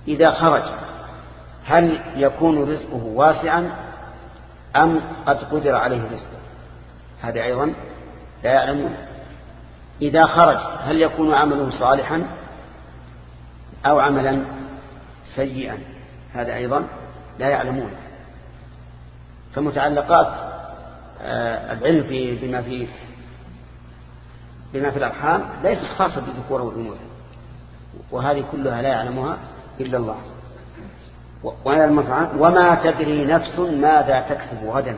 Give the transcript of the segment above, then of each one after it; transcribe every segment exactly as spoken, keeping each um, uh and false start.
إذا خرج هل يكون رزقه واسعا أم قد قدر عليه رزقه؟ هذا أيضا لا يعلمون. إذا خرج هل يكون عمله صالحا أو عملا سيئا؟ هذا أيضا لا يعلمون. فمتعلقات العلم بما في بما في الأرحام ليست خاصة بالذكور والأنوثة، وهذه كلها لا يعلمها إلا الله. وما تدري نفس ماذا تكسب غدا.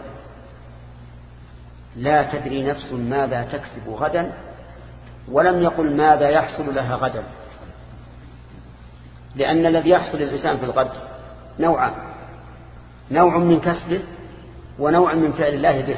لا تدري نفس ماذا تكسب غدا، ولم يقل ماذا يحصل لها غدا، لأن الذي يحصل للإنسان في الغد نوعان: نوع من كسبه ونوع من فعل الله به.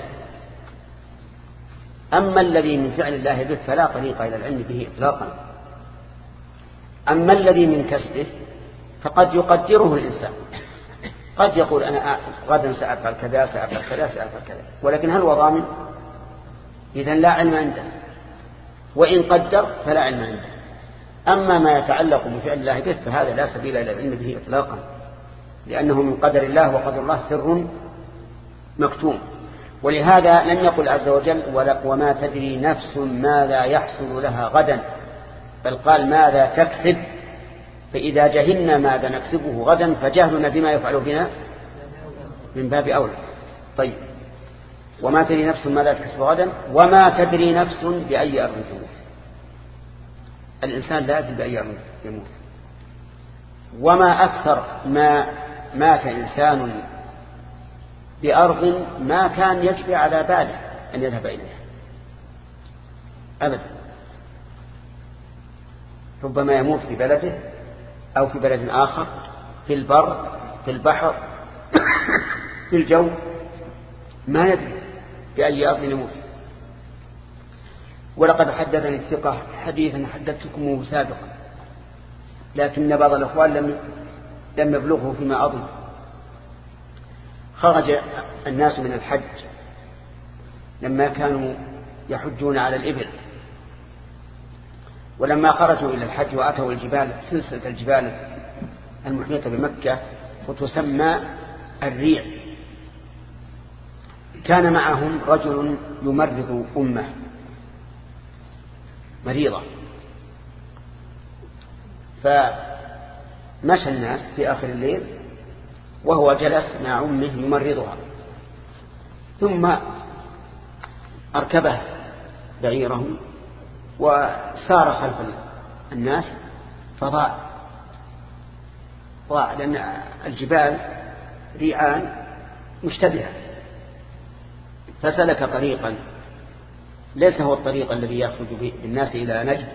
أما الذي من فعل الله به فلا طريق إلى العلم به إطلاقا. أما الذي من كسبه فقد يقدره الإنسان، قد يقول أنا غدا سأفعل كذا سأفعل كذا سأفعل كذا، ولكن هل هو ضامن؟ إذن لا علم عنده، وإن قدر فلا علم عنده. أما ما يتعلق بفعل الله به فهذا لا سبيل إلى العلم به إطلاقا، لأنه من قدر الله، وقدر الله سر مكتوم. ولهذا لم يقل عز وجل وما تدري نفس ماذا يحصل لها غدا، بل قال ماذا تكسب. فإذا جهلنا ماذا نكسبه غدا فجهلنا بما يفعل بنا من باب أولى. طيب، وما تدري نفس ماذا تكسب غدا وما تدري نفس بأي أرض تموت. الإنسان لا يدري بأي أرض يموت. وما أكثر ما مات إنسان بأرض ما كان يجري على باله أن يذهب إليها أبدا. ربما يموت في بلده أو في بلد آخر، في البر، في البحر، في الجو، ما يدري بأي أرض يموت. ولقد حدثني الثقة حديثا حدثتكمه سابقا، لكن بعض الأخوان لم لم يبلغه فيما أظن. خرج الناس من الحج لما كانوا يحجون على الإبل، ولما خرجوا إلى الحج وأتوا الجبال، سلسلة الجبال المحيطة بمكة وتسمى الريع، كان معهم رجل يمرض أمه مريضة، فمشى الناس في آخر الليل وهو جلس مع أمه يمرضها، ثم أركبه بعيره وسار خلف الناس فضاع ضاع لأن الجبال ريعان مشتبهة، فسلك طريقا ليس هو الطريق الذي يخرج به الناس إلى نجد.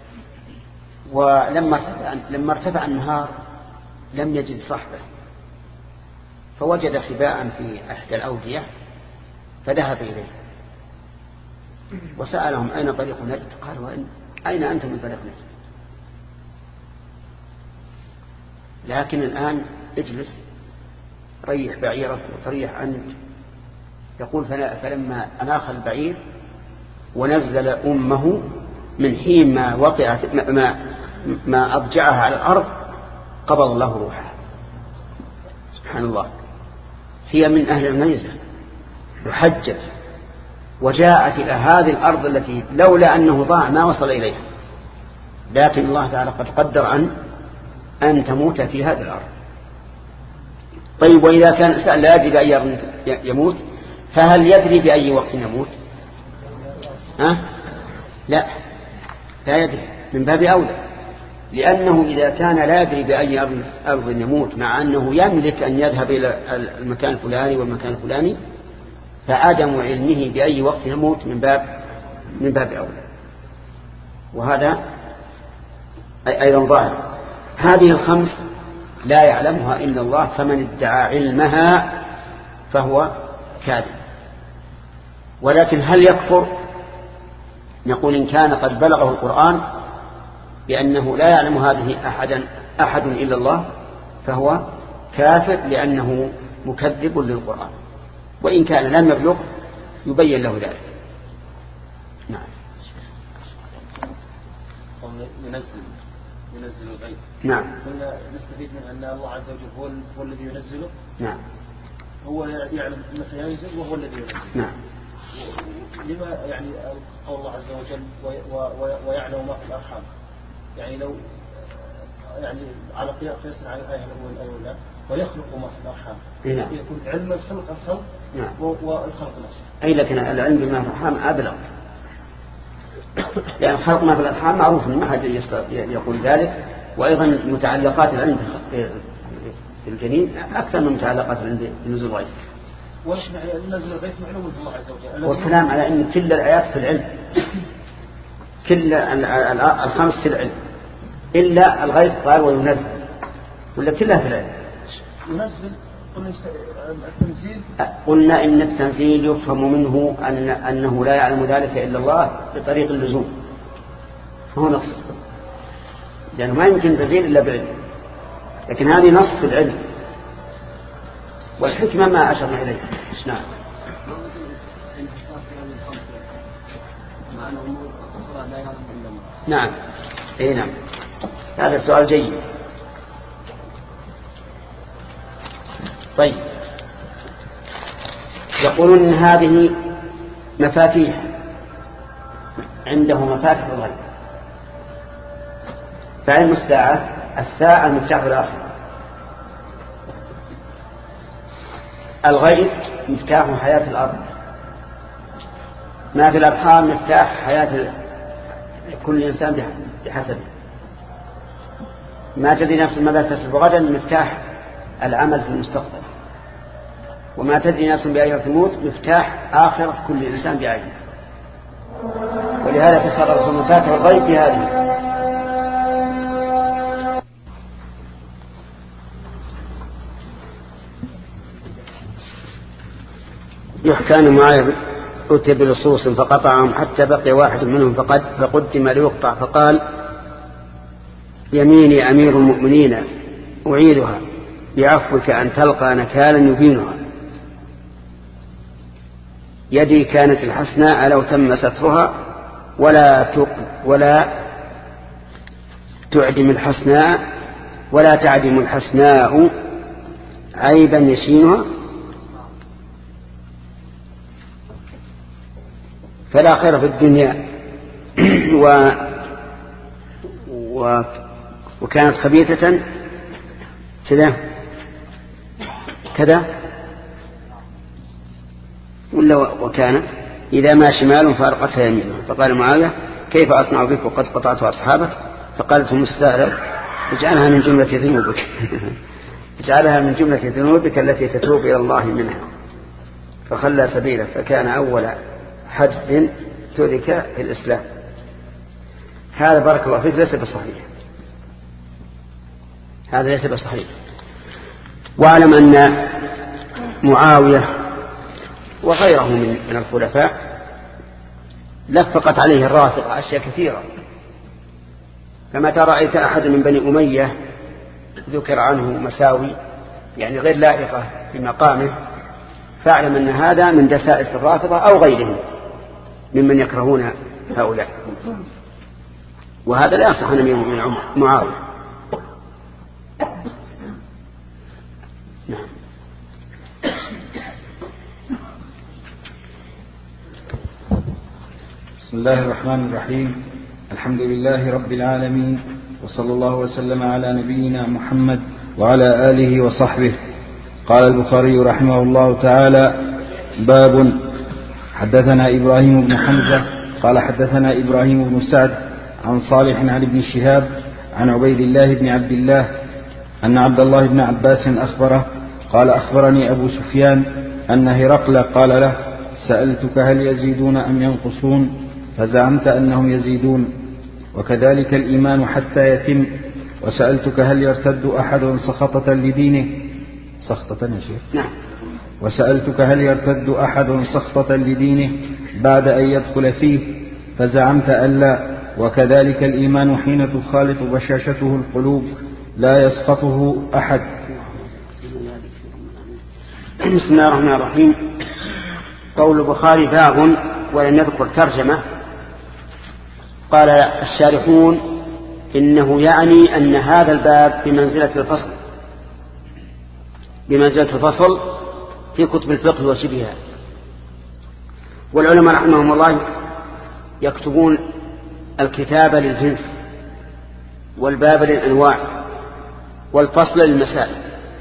ولما ارتفع, لما ارتفع النهار لم يجد صحبه، فوجد خباء في إحدى الأودية فذهب إليه وسألهم أين طريق نجد؟ قالوا أين أنت من طريق نجد؟ لكن الآن اجلس ريح بعيرك وتريح أنت. يقول فلما أناخ البعير ونزل أمه من حين ما وطئت ما, ما أضجعها على الأرض قبض الله روحها. سبحان الله، هي من أهل الميزة وحجت وجاءت إلى هذه الأرض التي لولا أنه ضاع ما وصل إليها، لكن الله تعالى قد قدر أن أن تموت في هذه الأرض. طيب، وإذا كان الإنسان لا يدري بأي أرض يموت فهل يدري بأي وقت يموت؟ ها؟ لا لا يدري، من باب أولى، لأنه إذا كان لا يدري بأي أرض يموت مع أنه يملك أن يذهب إلى المكان الفلاني والمكان الفلاني، فعدم علمه بأي وقت يموت من باب من باب أولى. وهذا أيضا ظاهر. هذه الخمس لا يعلمها إلا الله، فمن ادعى علمها فهو كاذب. ولكن هل يكفر؟ نقول إن كان قد بلغه القرآن بأنه لا يعلم هذه أحدا أحد إلا الله فهو كافر، لأنه مكذب للقرآن. وإن كان لم يبلغ يبين له ذلك. نعم. ينزل ينزل الغيث. نعم. قلنا نستفيد من أن الله عز وجل هو, هو الذي ينزله. نعم. هو يعلم متى ينزل وهو الذي ينزل. نعم. لما يعني قول الله عز وجل ويعلم ما في الأرحام، يعني لو يعني على قياس على الآية الأولى الأولى ويخلق ما في الأرحام. نعم. يكون علم الخلق الخلق. نعم. والخلق نفسه. أي لكن العلم بما في الأرحام أبلغ. يعني خلق ما في الأرحام معروف ما حد يقول ذلك، وأيضا متعلقات العلم بالجنين أكثر من متعلقات العلم بنزول الغيث. وش نزل الغيث معلوم من الله عز وجل. والكلام على أن كل الآيات في العلم، كل الخمس في العلم إلا الغيث قال وينزل، ولا كلها في العلم. ينزل قلنا التنزيل، قلنا إن التنزيل يفهم منه أن أنه لا يعلم ذلك إلا الله بطريق اللزوم، فهو نص، لأنه ما يمكن تنزيل إلا بعلم، لكن هذه نص في العلم، والحكمة ما أشرنا إليه. نعم. نعم. أي نعم، هذا السؤال جيد. طيب، يقولون إن هذه مفاتيح، عنده مفاتيح الغيب، فعلم الساعة الساعة مفتاح الآخرة، الغيب مفتاح حياة الأرض، ما في الأرحام مفتاح حياة كل إنسان بحسبه، ما تدري نفس ماذا تكسب غدا مفتاح العمل في المستقبل، وما تدري نفس بأيها تموت مفتاح آخرة كل إنسان بعينه. ولهذا فسر الرسول مفاتيح الغيب في هذه. يحكى أن معاذ أتي بلصوص فقطعهم حتى بقي واحد منهم فقد فقدم ليقطع، فقال يميني أمير المؤمنين أعيدها بعفوك أن تلقى نكالا يبينها، يدي كانت الحسناء لو تم سترها ولا تق ولا تعدم الحسناء ولا تعدم الحسناء عيبا يشينها، فلا خير في الدنيا و... و... وكانت خبيثة كذا كذا ولا وكانت إذا ما شمال فأرقتها يمينها، فقال معاوية كيف أصنع بك وقد قطعت أصحابك؟ فقالت مستعرض اجعلها من جملة ذنوبك اجعلها من جملة ذنوبك التي تتوب إلى الله منها، فخلى سبيله، فكان أول حد ترك في الإسلام. هذا بارك الله فيك ليس بصحيح، هذا ليس بصحيح. واعلم أن معاوية وغيره من الخلفاء لفقت عليه الرافقة أشياء كثيرة، كما رأيت أحد من بني أمية ذكر عنه مساوي يعني غير لائقة بمقامه، فاعلم أن هذا من دسائس الرافضة أو غيرهم ممن يكرهون هؤلاء، وهذا لا يصح عن أمير المؤمنين معاوية. نعم. بسم الله الرحمن الرحيم، الحمد لله رب العالمين، وصلى الله وسلم على نبينا محمد وعلى آله وصحبه. قال البخاري رحمه الله تعالى: باب حدثنا إبراهيم بن حمزة قال حدثنا إبراهيم بن سعد عن صالح عن ابن شهاب عن عبيد الله بن عبد الله أن عبد الله بن عباس أخبره قال أخبرني أبو سفيان أن هرقل قال له: سألتك هل يزيدون أم ينقصون؟ فزعمت أنهم يزيدون، وكذلك الإيمان حتى يتم. وسألتك هل يرتد أحد سخطة لدينه سخطة يا شيخ نعم. وسألتك هل يرتد أحد سخطة لدينه بعد أن يدخل فيه؟ فزعمت أن لا، وكذلك الإيمان حين تخالط بشاشته القلوب لا يسقطه أحد. بسم الله الرحمن الرحيم. قول البخاري باب ولم يذكر ترجمة. قال الشارحون إنه يعني أن هذا الباب بمنزلة الفصل بمنزلة الفصل في كتب الفقه وشبهها. والعلماء رحمهم الله يكتبون الكتاب للجنس والباب للأنواع والفصل للمسائل.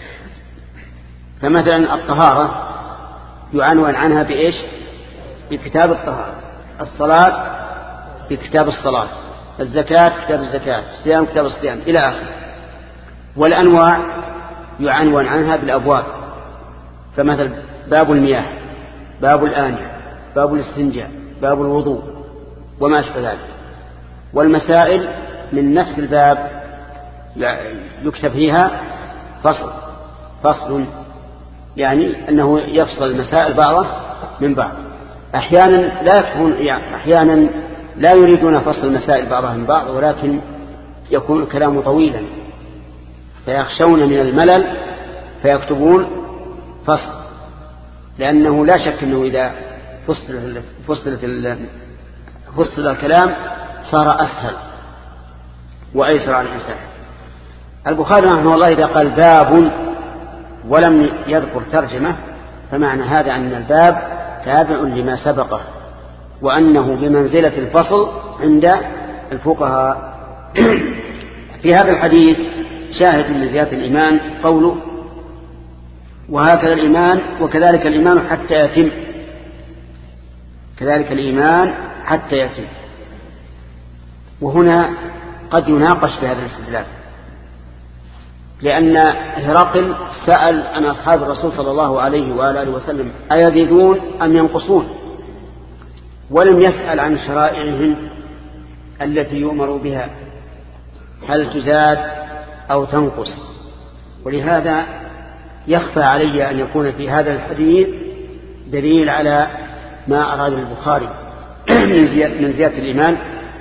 فمثلا الطهارة يعنون عنها بإيش؟ بكتاب الطهارة، الصلاة بكتاب الصلاة، الزكاة كتاب الزكاة، الصيام كتاب الصيام إلى آخره. والأنواع يعنون عنها بالأبواب، فمثل باب المياه، باب الآنية، باب الاستنجاء، باب الوضوء وما أشبه ذلك. والمسائل من نفس الباب يكتب فيها فصل فصل يعني أنه يفصل المسائل بعضها من بعض. أحيانا لا يكتبون يعني أحيانا لا يريدون فصل المسائل بعضها من بعض، ولكن يكون الكلام طويلا فيخشون من الملل فيكتبون فصل، لأنه لا شك أنه إذا فصل فصل فصل الكلام صار أسهل وأيسر على الإنسان. البخاري رحمه الله إذا قال باب ولم يذكر ترجمة فمعنى هذا أن الباب تابع لما سبقه، وأنه بمنزلة الفصل عند الفقهاء. في هذا الحديث شاهد لزيادة الإيمان قوله وهكذا الإيمان وكذلك الإيمان حتى يتم، كذلك الإيمان حتى يتم. وهنا قد يناقش في هذا الاستدلال، لأن هرقل سأل عن أصحاب الرسول صلى الله عليه وآله وسلم أيزيدون أم ينقصون، ولم يسأل عن شرائعهم التي يؤمر بها هل تزاد أو تنقص. ولهذا يخفى علي أن يكون في هذا الحديث دليل على ما أراد البخاري من زيادة الإيمان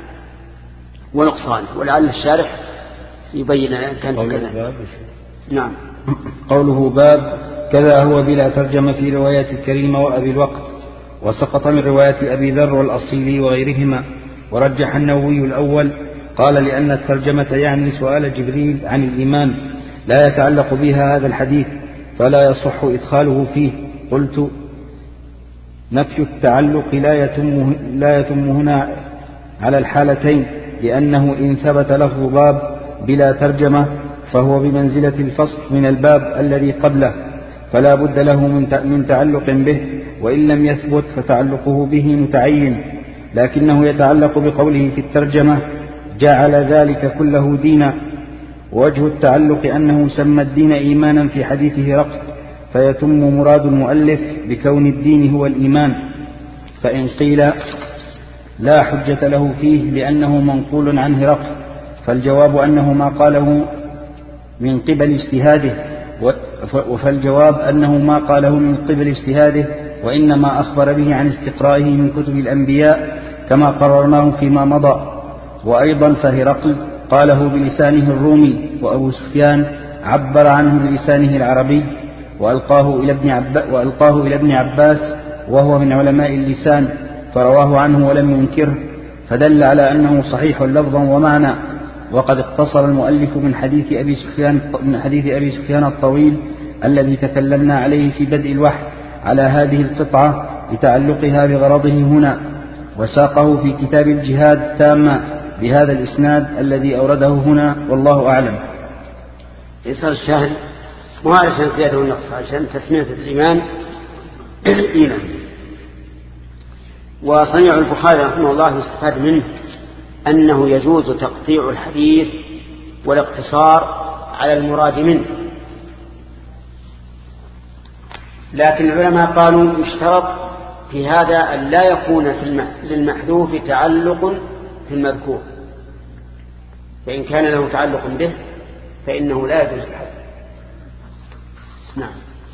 ونقصانه، ولعل الشارح يبين أن كان كذا. نعم. قوله باب كذا هو بلا ترجمة في رواية الكريمة وأبي الوقت، وسقط من رواية أبي ذر والأصيلي وغيرهما. ورجح النووي الأول، قال لأن الترجمة يعني سؤال جبريل عن الإيمان لا يتعلق بها هذا الحديث فلا يصح إدخاله فيه. قلت نفي التعلق لا يتم, لا يتم هنا على الحالتين، لأنه إن ثبت لفظ باب بلا ترجمة فهو بمنزلة الفصل من الباب الذي قبله، فلا بد له من تعلق به، وإن لم يثبت فتعلقه به متعين، لكنه يتعلق بقوله في الترجمة جعل ذلك كله دينا. ووجه التعلق أنه سمى الدين إيمانا في حديث هرقل، فيتم مراد المؤلف بكون الدين هو الإيمان. فإن قيل لا حجة له فيه لأنه منقول عن هرقل، فالجواب أنه ما قاله من قبل اجتهاده، فالجواب أنه ما قاله من قبل اجتهاده وإنما أخبر به عن استقرائه من كتب الأنبياء كما قررناه فيما مضى. وأيضا فهرقل قاله بلسانه الرومي، وأبو سفيان عبر عنه بلسانه العربي وألقاه إلى ابن, عب... وألقاه إلى ابن عباس وهو من علماء اللسان فرواه عنه ولم ينكره، فدل على أنه صحيح لفظا ومعنى. وقد اقتصر المؤلف من حديث أبي سفيان, من حديث أبي سفيان الطويل الذي تكلمنا عليه في بدء الوحي على هذه القطعة لتعلقها بغرضه هنا، وساقه في كتاب الجهاد تاما بهذا الإسناد الذي أورده هنا، والله أعلم. يسأل الشاهد مو علشان زيادة والنقص، عشان تسمية الإيمان إيمان. وصنيع البخاري رحمه الله يستفاد منه أنه يجوز تقطيع الحديث والاقتصار على المراد منه، لكن العلماء قالوا يشترط في هذا أن لا يكون في للمحذوف تعلق في المذكور، فإن كان له تعلق به فإنه لا يجوز الحذف. نعم.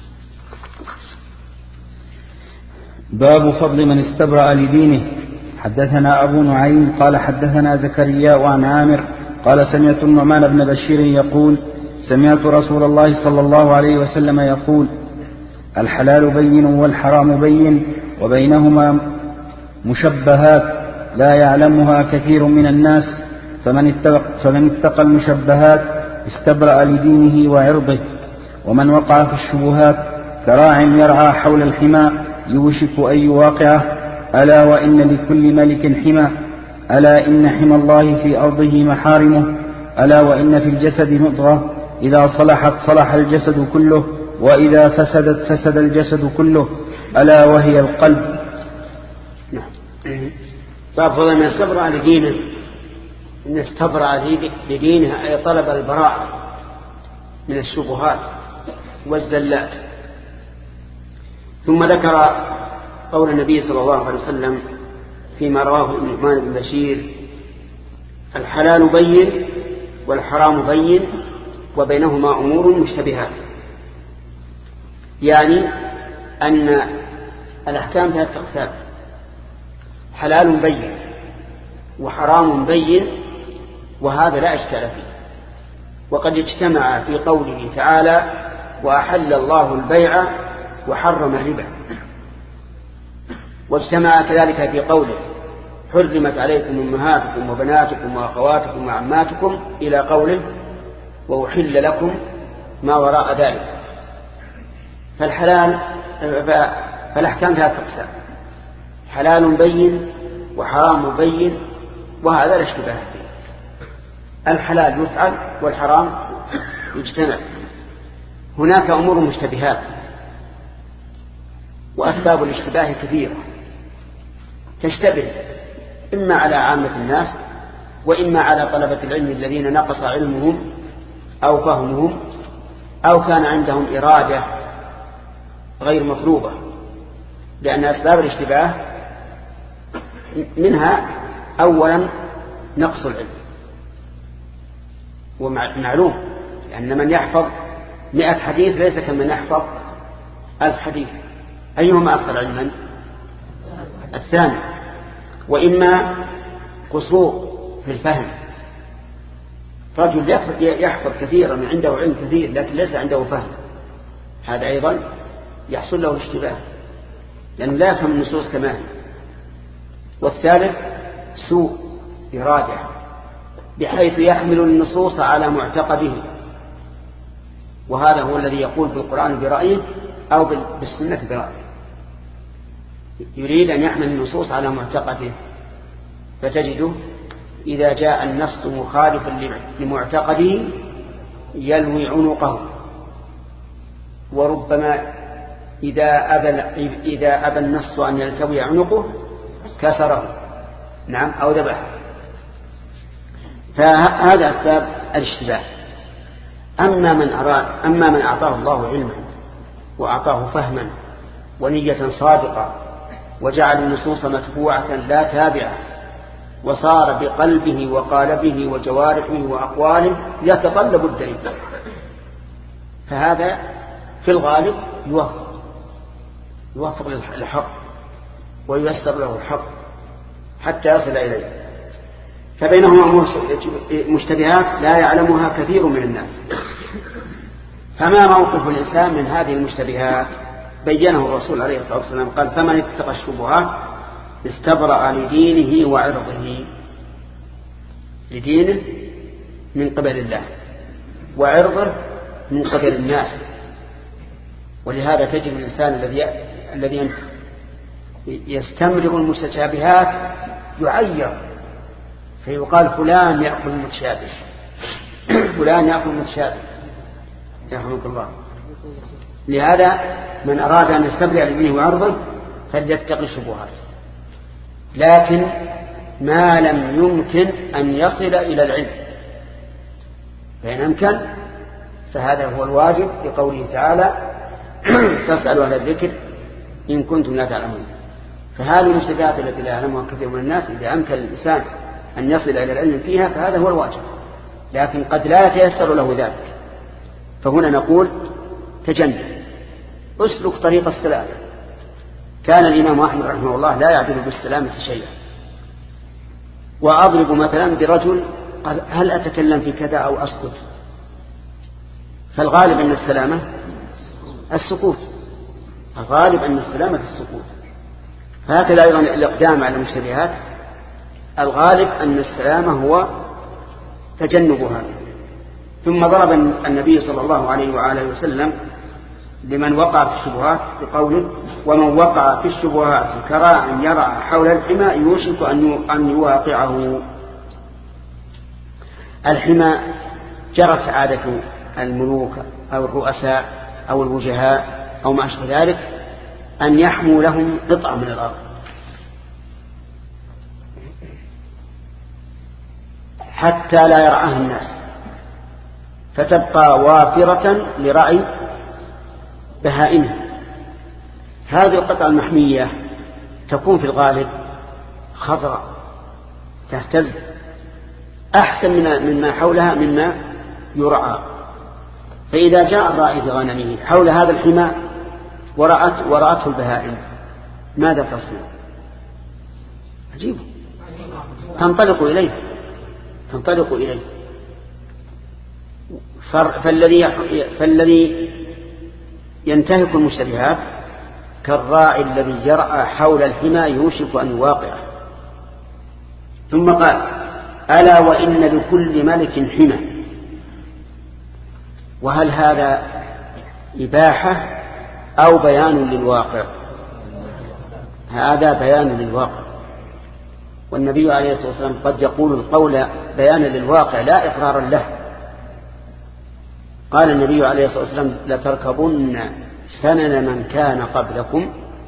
باب فضل من استبرأ لدينه. حدثنا أبو نعيم قال حدثنا زكريا وعن عامر قال سمعت النعمان بن بشير يقول سمعت رسول الله صلى الله عليه وسلم يقول الحلال بين والحرام بين وبينهما مشبهات لا يعلمها كثير من الناس، فمن اتقى, فمن اتقى المشبهات استبرأ لدينه وعرضه. ومن وقع في الشبهات كراع يرعى حول الحمى يوشك أن يواقعه. ألا وإن لكل ملك حمى، ألا إن حمى الله في أرضه محارمه. ألا وإن في الجسد مضغة إذا صلحت صلح الجسد كله، وإذا فسدت فسد الجسد كله، ألا وهي القلب. طيب فضل من استبرأ لدينه، إن استبرأ لدينه أي طلب البراءة من الشبهات والزلات. ثم ذكر قول النبي صلى الله عليه وسلم فيما رواه النعمان بن بشير: الحلال بين والحرام بين وبينهما أمور مشتبهات. يعني أن الأحكام ثلاثة أقسام: حلال بين وحرام بين، وهذا لا إشكال فيه. وقد اجتمع في قوله تعالى: وأحل الله البيع وحرم الربا. واجتمع كذلك في قوله: حرمت عليكم أمهاتكم وبناتكم وأخواتكم وعماتكم، إلى قوله: وأحل لكم ما وراء ذلك. فالحلال فالأحكام ثلاثة أقسام: حلال بين وحرام بين، وهذا لا اشتباه فيه. الحلال يفعل والحرام يجتنب. هناك أمور مشتبهات، وأسباب الاشتباه كثيرة، تشتبه إما على عامة الناس وإما على طلبة العلم الذين نقص علمهم أو فهمهم أو كان عندهم إرادة غير مطلوبة. لأن أسباب الاشتباه منها أولا نقص العلم، ومعلوم لأن من يحفظ مئة حديث ليس كمن يحفظ ألف حديث. أيهما أكثر علما؟ الثاني. وإما قصور في الفهم، رجل يحفظ كثيرا من عنده علم كثير لكن ليس عنده فهم، هذا أيضا يحصل له الاشتباه لأنه لا يفهم النصوص كما هي. والثالث سوء إرادة، بحيث يحمل النصوص على معتقده، وهذا هو الذي يقول بالقرآن برأيه أو بالسنة برأيه، يريد أن يحمل النصوص على معتقده، فتجده إذا جاء النص مخالفا لمعتقده يلوي عنقه، وربما إذا أبى, إذا أبى النص أن يلتوي عنقه كسره، نعم، أو ذبحه. فهذا أسباب الاشتباه. أما من أراد أما من أعطاه الله علما وأعطاه فهما ونية صادقة وجعل النصوص متبوعة لا تابعة، وصار بقلبه وقالبه وجوارحه وأقواله يتطلب الدليل، فهذا في الغالب يوفق يوفق للحق وييسر له الحق حتى يصل إليه. فبينهما أمور مشتبهات لا يعلمها كثير من الناس. فما موقف الإنسان من هذه المشتبهات؟ بينه الرسول عليه الصلاة والسلام، قال: فمن اتقى الشبهات استبرأ لدينه وعرضه. لدينه من قبل الله، وعرضه من قبل الناس. ولهذا تجد الإنسان الذي الذي يستمرغ المتشابهات يعير، فيقال فلان يأكل المتشابه، فلان يأكل المتشابه، يرحمك الله. لهذا من أراد أن يستبرئ لدينه وعرضه فليتقي الشبهات، لكن ما لم يمكن أن يصل إلى العلم، فإن أمكن فهذا هو الواجب بقوله تعالى: فاسألوا أهل الذكر إن كنتم لا تعلمون. فهذه المشتبهات التي لا يعلمها كثير من الناس إذا أمكن الإنسان أن يصل إلى العلم فيها فهذا هو الواجب، لكن قد لا يتيسر له ذلك. فهنا نقول: تجنب، اسلك طريق السلام. كان الإمام أحمد رحمه الله لا يعدل بالسلامة شيئا. وأضرب مثلا برجل قال: هل أتكلم في كذا أو أسكت؟ فالغالب أن السلامة السكوت، الغالب أن السلامة السكوت. فهكذا أيضا الإقدام على المشتبهات، الغالب أن السلامة هو تجنبها. ثم ضرب النبي صلى الله عليه وآله وسلم لمن وقع في الشبهات بقوله ومن وقع في الشبهات كراع يرعى حول الحمى يوشك أن يواقعه. الحمى جرت عادة الملوك أو الرؤساء أو الوجهاء أو ما أشبه ذلك أن يحموا لهم قطعة من الأرض حتى لا يرعاها الناس فتبقى وافرة لرعي بهائمه. هذه القطعة المحمية تكون في الغالب خضراء تهتز أحسن مما حولها مما يرعى. فإذا جاء الراعي بغنمه حول هذا الحمى ورأت ورأته البهائم ماذا تصنع؟ عجيب، تنطلق إليه تنطلق إليه فالذي فالذي ينتهك المشتبهات كالراعي الذي يرعى حول الحمى يوشك أن يواقعه. ثم قال ألا وإن لكل ملك حمى. وهل هذا إباحة أو بيان للواقع؟ هذا بيان للواقع، والنبي عليه الصلاة والسلام قد يقول القول بيانا للواقع لا إقرارا له. قال النبي عليه الصلاة والسلام لتركبن سنن من كان قبلكم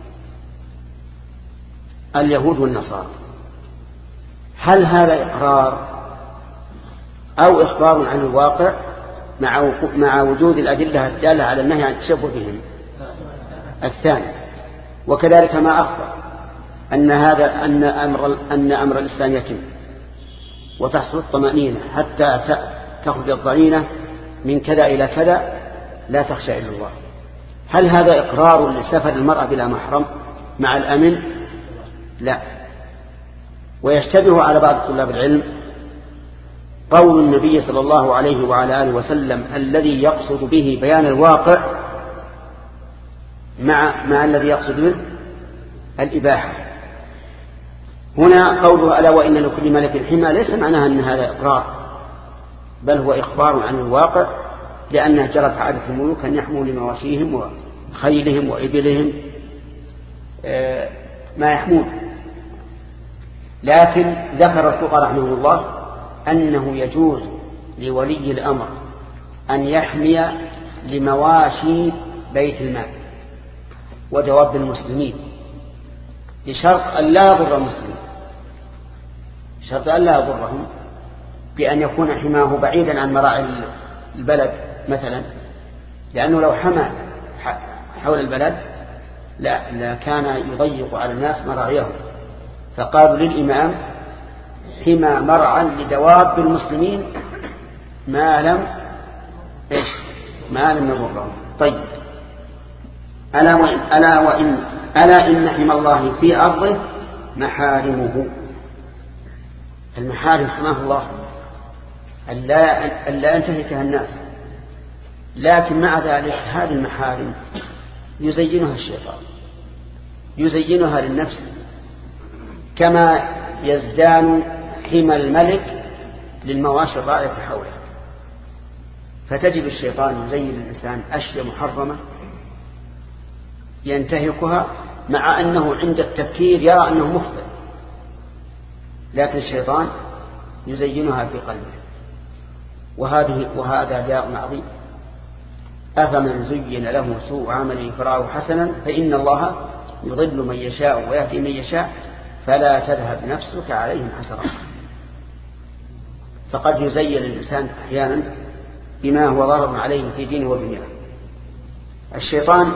اليهود والنصارى. هل هذا إقرار أو إخبار عن الواقع مع مع وجود الأدلة الدالة على النهي عن التشبه بهم؟ الثاني. وكذلك ما أخبر أن هذا أن أمر أن أمر الإسلام يتم وتحصل الطمأنينة حتى تخرج الضعينة من كذا إلى كذا لا تخشى إلا الله. هل هذا إقرار لسفر المرأة بلا محرم مع الأمن؟ لا. ويشتبه على بعض طلاب العلم قول النبي صلى الله عليه وعلى آله وسلم الذي يقصد به بيان الواقع مع مع الذي يقصد به الإباحة. هنا قوله ألا وإن لكل ملك حمى ليس معناها أن هذا إقرار، بل هو إخبار عن الواقع، لأنها جرت عادة الملوك أن يحموا لمواشيهم وخيلهم وإبلهم ما يحمون. لكن ذكر الفقهاء رحمه الله أنه يجوز لولي الأمر أن يحمي لمواشي بيت المال ودواب المسلمين بشرط أن لا يضر المسلمين، شرط أن لا يضرهم بأن يكون حماه بعيدا عن مراعي البلد مثلا، لأنه لو حمى حول البلد لا, لا كان يضيق على الناس مراعيهم. فقالوا للإمام حمى مرعا لدواب المسلمين ما لم إيش ما لم يضرهم. طيب ألا وإن, ألا وإن ألا إن حمى الله في أرضه محارمه. المحارم حماه الله ألا ينتهكها الناس، لكن مع ذلك هذه المحارم يزينها الشيطان يزينها للنفس كما يزدان حمى الملك للمواشي الرائعة حوله. فتجد الشيطان يزين الإنسان أشياء محرمة ينتهكها مع أنه عند التفكير يرى أنه مخطئ، لكن الشيطان يزينها في قلبه. وهذه وهذا داء عظيم. أفمن زين له سوء عمله فرآه حسنا فإن الله يضل من يشاء ويهدي من يشاء فلا تذهب نفسك عليهم حسرات. فقد يزين الإنسان أحيانا بما هو ضرر عليه في دينه ودنياه. الشيطان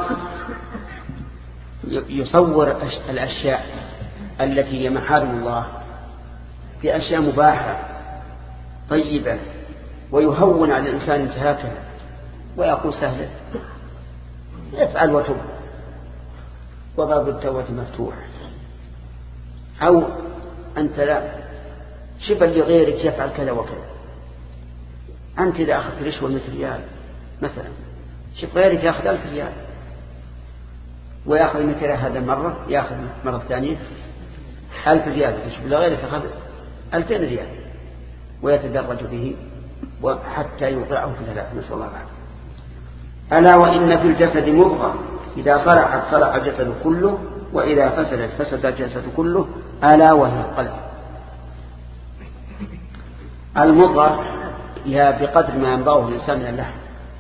يصور الأشياء التي هي محارم الله بأشياء مباحة طيبة ويهون على الإنسان انتهاكها ويقول سهلا يفعل وتب وباب التوبة مفتوح. أو أنت لا شبه لغيرك يفعل كذا وكذا، أنت إذا أخذت رشوة مثل ريال مثلا شبه غيرك يأخذ ألف ريال ويأخذ مثل هذا مرة يأخذ مرة ثانية ألف ريال، شبه لغيرك أخذ ألفين ريال. ويتدرج به حتى يوقعه في الهلاك، نسأل الله العافية. ألا وإن في الجسد مضغة إذا صلحت صلح الجسد كله وإذا فسدت فسد الجسد كله، ألا وهي القلب. المضغة هي بقدر ما ينبغه الإنسان من اللحم،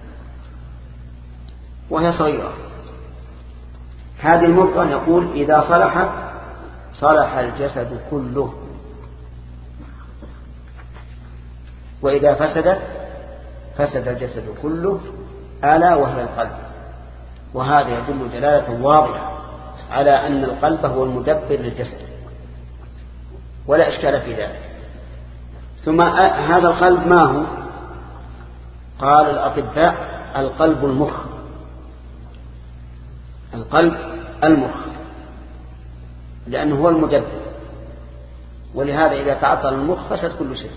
وهي صغيرة. هذه المضغة يقول إذا صلحت صلح الجسد كله، وإذا فسدت فسد الجسد كله، ألا وهي القلب. وهذا يدل دلالة واضحة على أن القلب هو المدبر للجسد، ولا إشكال في ذلك. ثم هذا القلب ما هو؟ قال الأطباء القلب المخ. القلب المخ لأنه هو المدبر، ولهذا إذا تعطل المخ فسد كل شيء.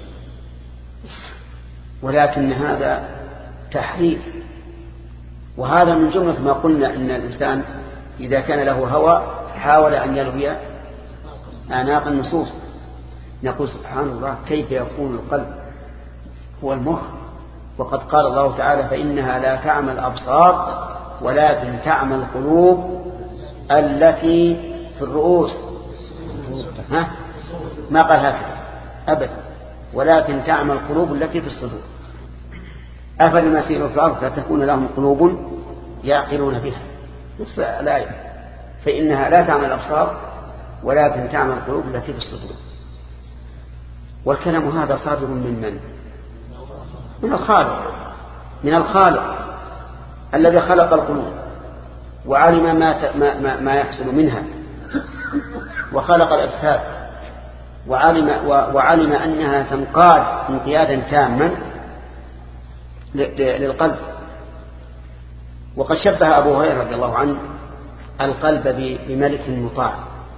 ولكن هذا تحريف، وهذا من جملة ما قلنا إن الإنسان إذا كان له هوى حاول أن يلوي آناق النصوص. نقول سبحان الله كيف يكون القلب هو المخ، وقد قال الله تعالى فإنها لا تعمى الأبصار ولكن تعمى القلوب التي في الرؤوس. ها؟ ما قال هكذا أبدا، ولكن تعمى القلوب التي في الصدور. أفلم يسيروا في الأرض فتكون لهم قلوب يعقلون بها، نص الآية، فإنها لا تعمى الأبصار ولكن تعمى القلوب التي في الصدور. والكلام هذا صادر من من؟ من الخالق، من الخالق الذي خلق القلوب وعلم ما ما ما يحصل منها، وخلق الأجساد وعلم وعلم أنها تنقاد انقيادا تاما للقلب. وقد شبه أبو هريرة رضي الله عنه القلب بملك مطاع،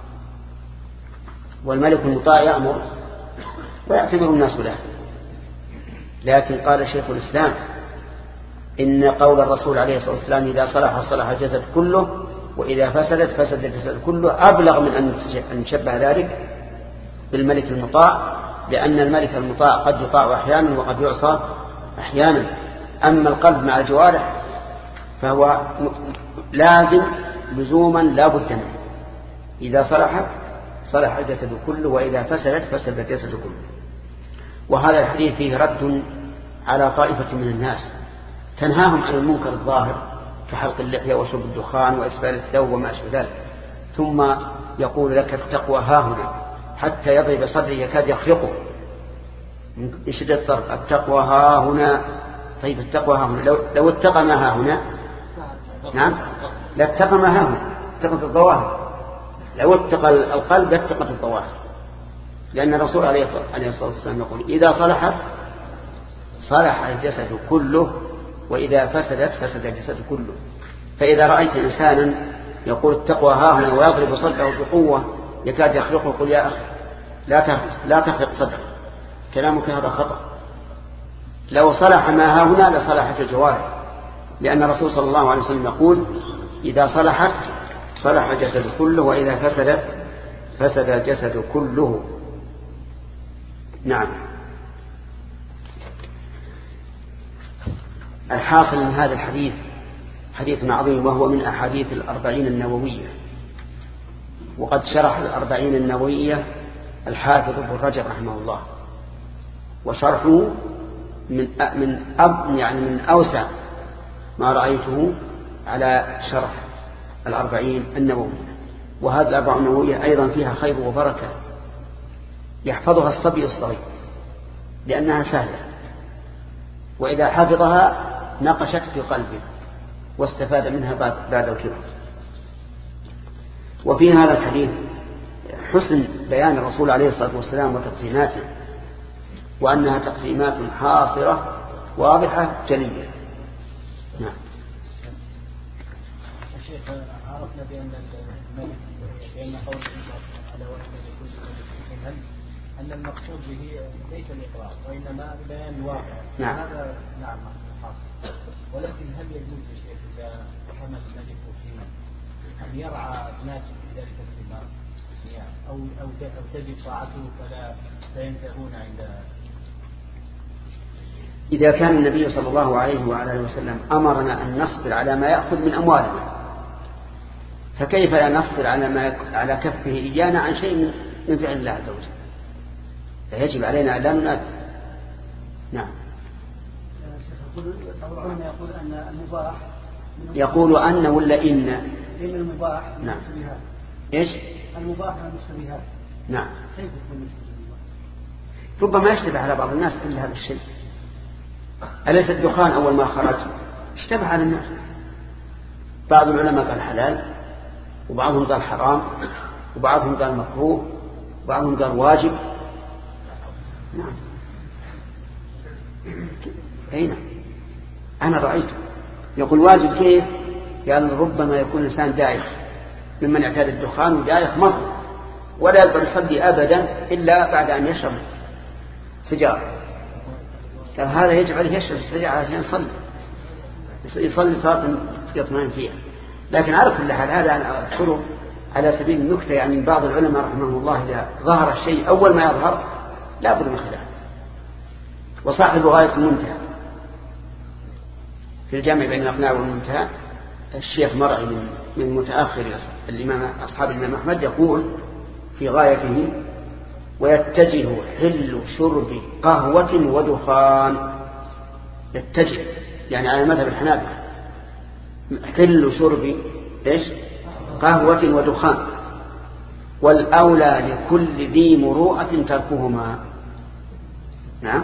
والملك المطاع يأمر ويعتبر الناس له. لكن قال شيخ الإسلام إن قول الرسول عليه الصلاة والسلام إذا صلح صلح الجسد كله وإذا فسدت فسد الجسد كله أبلغ من أن نشبه ذلك بالملك المطاع، لأن الملك المطاع قد يطاع أحيانا وقد يعصى أحيانا. أما القلب مع الجوارح فهو لازم لزوما لا بد منه، إذا صلحت صلح الجسد كله وإذا فسدت فسد الجسد كله. وهذا الحديث فيه رد على طائفة من الناس تنهاهم عن المنكر الظاهر كحلق اللحية وشرب الدخان وإسبال الثوب وما أشبه ذلك، ثم يقول لك التقوى ها هنا حتى يضرب صدره يكاد يخرقه من شدة الضرب. التقوى ها هنا. طيب التقوى ها هنا، لو, لو اتقى ما ها هنا، نعم لاتقى ما ها هنا، اتقت الظواهر. لو اتقى القلب اتقت الظواهر، لأن الرسول عليه الصلاة والسلام يقول إذا صلحت صلح الجسد كله وإذا فسدت فسد الجسد كله. فإذا رأيت إنسانا يقول التقوى ها هنا ويضرب صدره بقوة يكاد يخرقه، قل يا أخي لا تخرق صدره، كلامك هذا خطأ. لو صلح ما ها هنا لصلحت الجوارح، لأن الرسول صلى الله عليه وسلم يقول إذا صلحت صلح الجسد كله وإذا فسدت فسد الجسد كله. نعم. الحاصل من هذا الحديث حديث عظيم، وهو من أحاديث الأربعين النووية. وقد شرح الأربعين النووية الحافظ ابن رجب رحمه الله، وشرحه من من أب يعني من أوسع ما رأيته على شرح الأربعين النووية. وهذه الأربعين النووية أيضا فيها خير وبركة يحفظها الصبي الصغير لأنها سهلة، وإذا حفظها نقشت في قلبه واستفاد منها بعد الكبر. وفي هذا الحديث حسن بيان الرسول عليه الصلاة والسلام وتقسيماته، وأنها تقسيمات حاصرة واضحة جلية. نعم. الشيخ عرفنا بأن الملك بأن قول على وجه كل أن المقصود به ليس الإقرار وإنما بيان الواقع. نعم. هذا نعم حاصل. ولكن هل يجوز يا شيخ إذا حمل الملك فيما أن يرعى ناس في ذلك الثمار أو أو أو تجب طاعته فلا فينتهون عند إذا كان النبي صلى الله عليه وعلى وسلم أمرنا أن نصبر على ما يأخذ من أموالنا، فكيف لا نصبر على ما على كفه إيانا عن شيء من فعل الله عز وجل؟ فيجب علينا أن لا ننافق. نعم. يقول أن المباح يقول أن ولا إن؟ إن المباح. نعم. إيش؟ المباح من المشتبهات. نعم. كيف يكون ربما يشتبه على بعض الناس إلا هذا الشيء. أليس الدخان أول ما خرج اشتبه على الناس؟ بعض العلماء قال حلال، وبعضهم قال حرام، وبعضهم قال مكروه، وبعضهم قال واجب. نعم. أين أنا رأيته يقول واجب كيف؟ قال ربما يكون الإنسان دايخ ممن اعتاد الدخان ودايخ مرة ولا يقدر يصلي أبدا إلا بعد أن يشرب سجارة. قال هذا يجب عليه يشرب السجارة عشان يصلي يصلي صلاة يطمئن فيها. لكن على كل حال هذا أنا أذكره على سبيل النكتة، يعني بعض العلماء رحمه الله إذا ظهر الشيء أول ما يظهر لا بد من خلاف. وصاحب غاية المنتهى في الجامع بين الأقناع والمنتهى الشيخ مرعي من من متأخر الإمام أصحاب الإمام أحمد يقول في غايته: ويتجه حل شرب قهوة ودخان. يتجه يعني على مذهب الحنابلة، حل شرب إيش؟ قهوة ودخان، والأولى لكل ذي مروءة تركهما. نعم.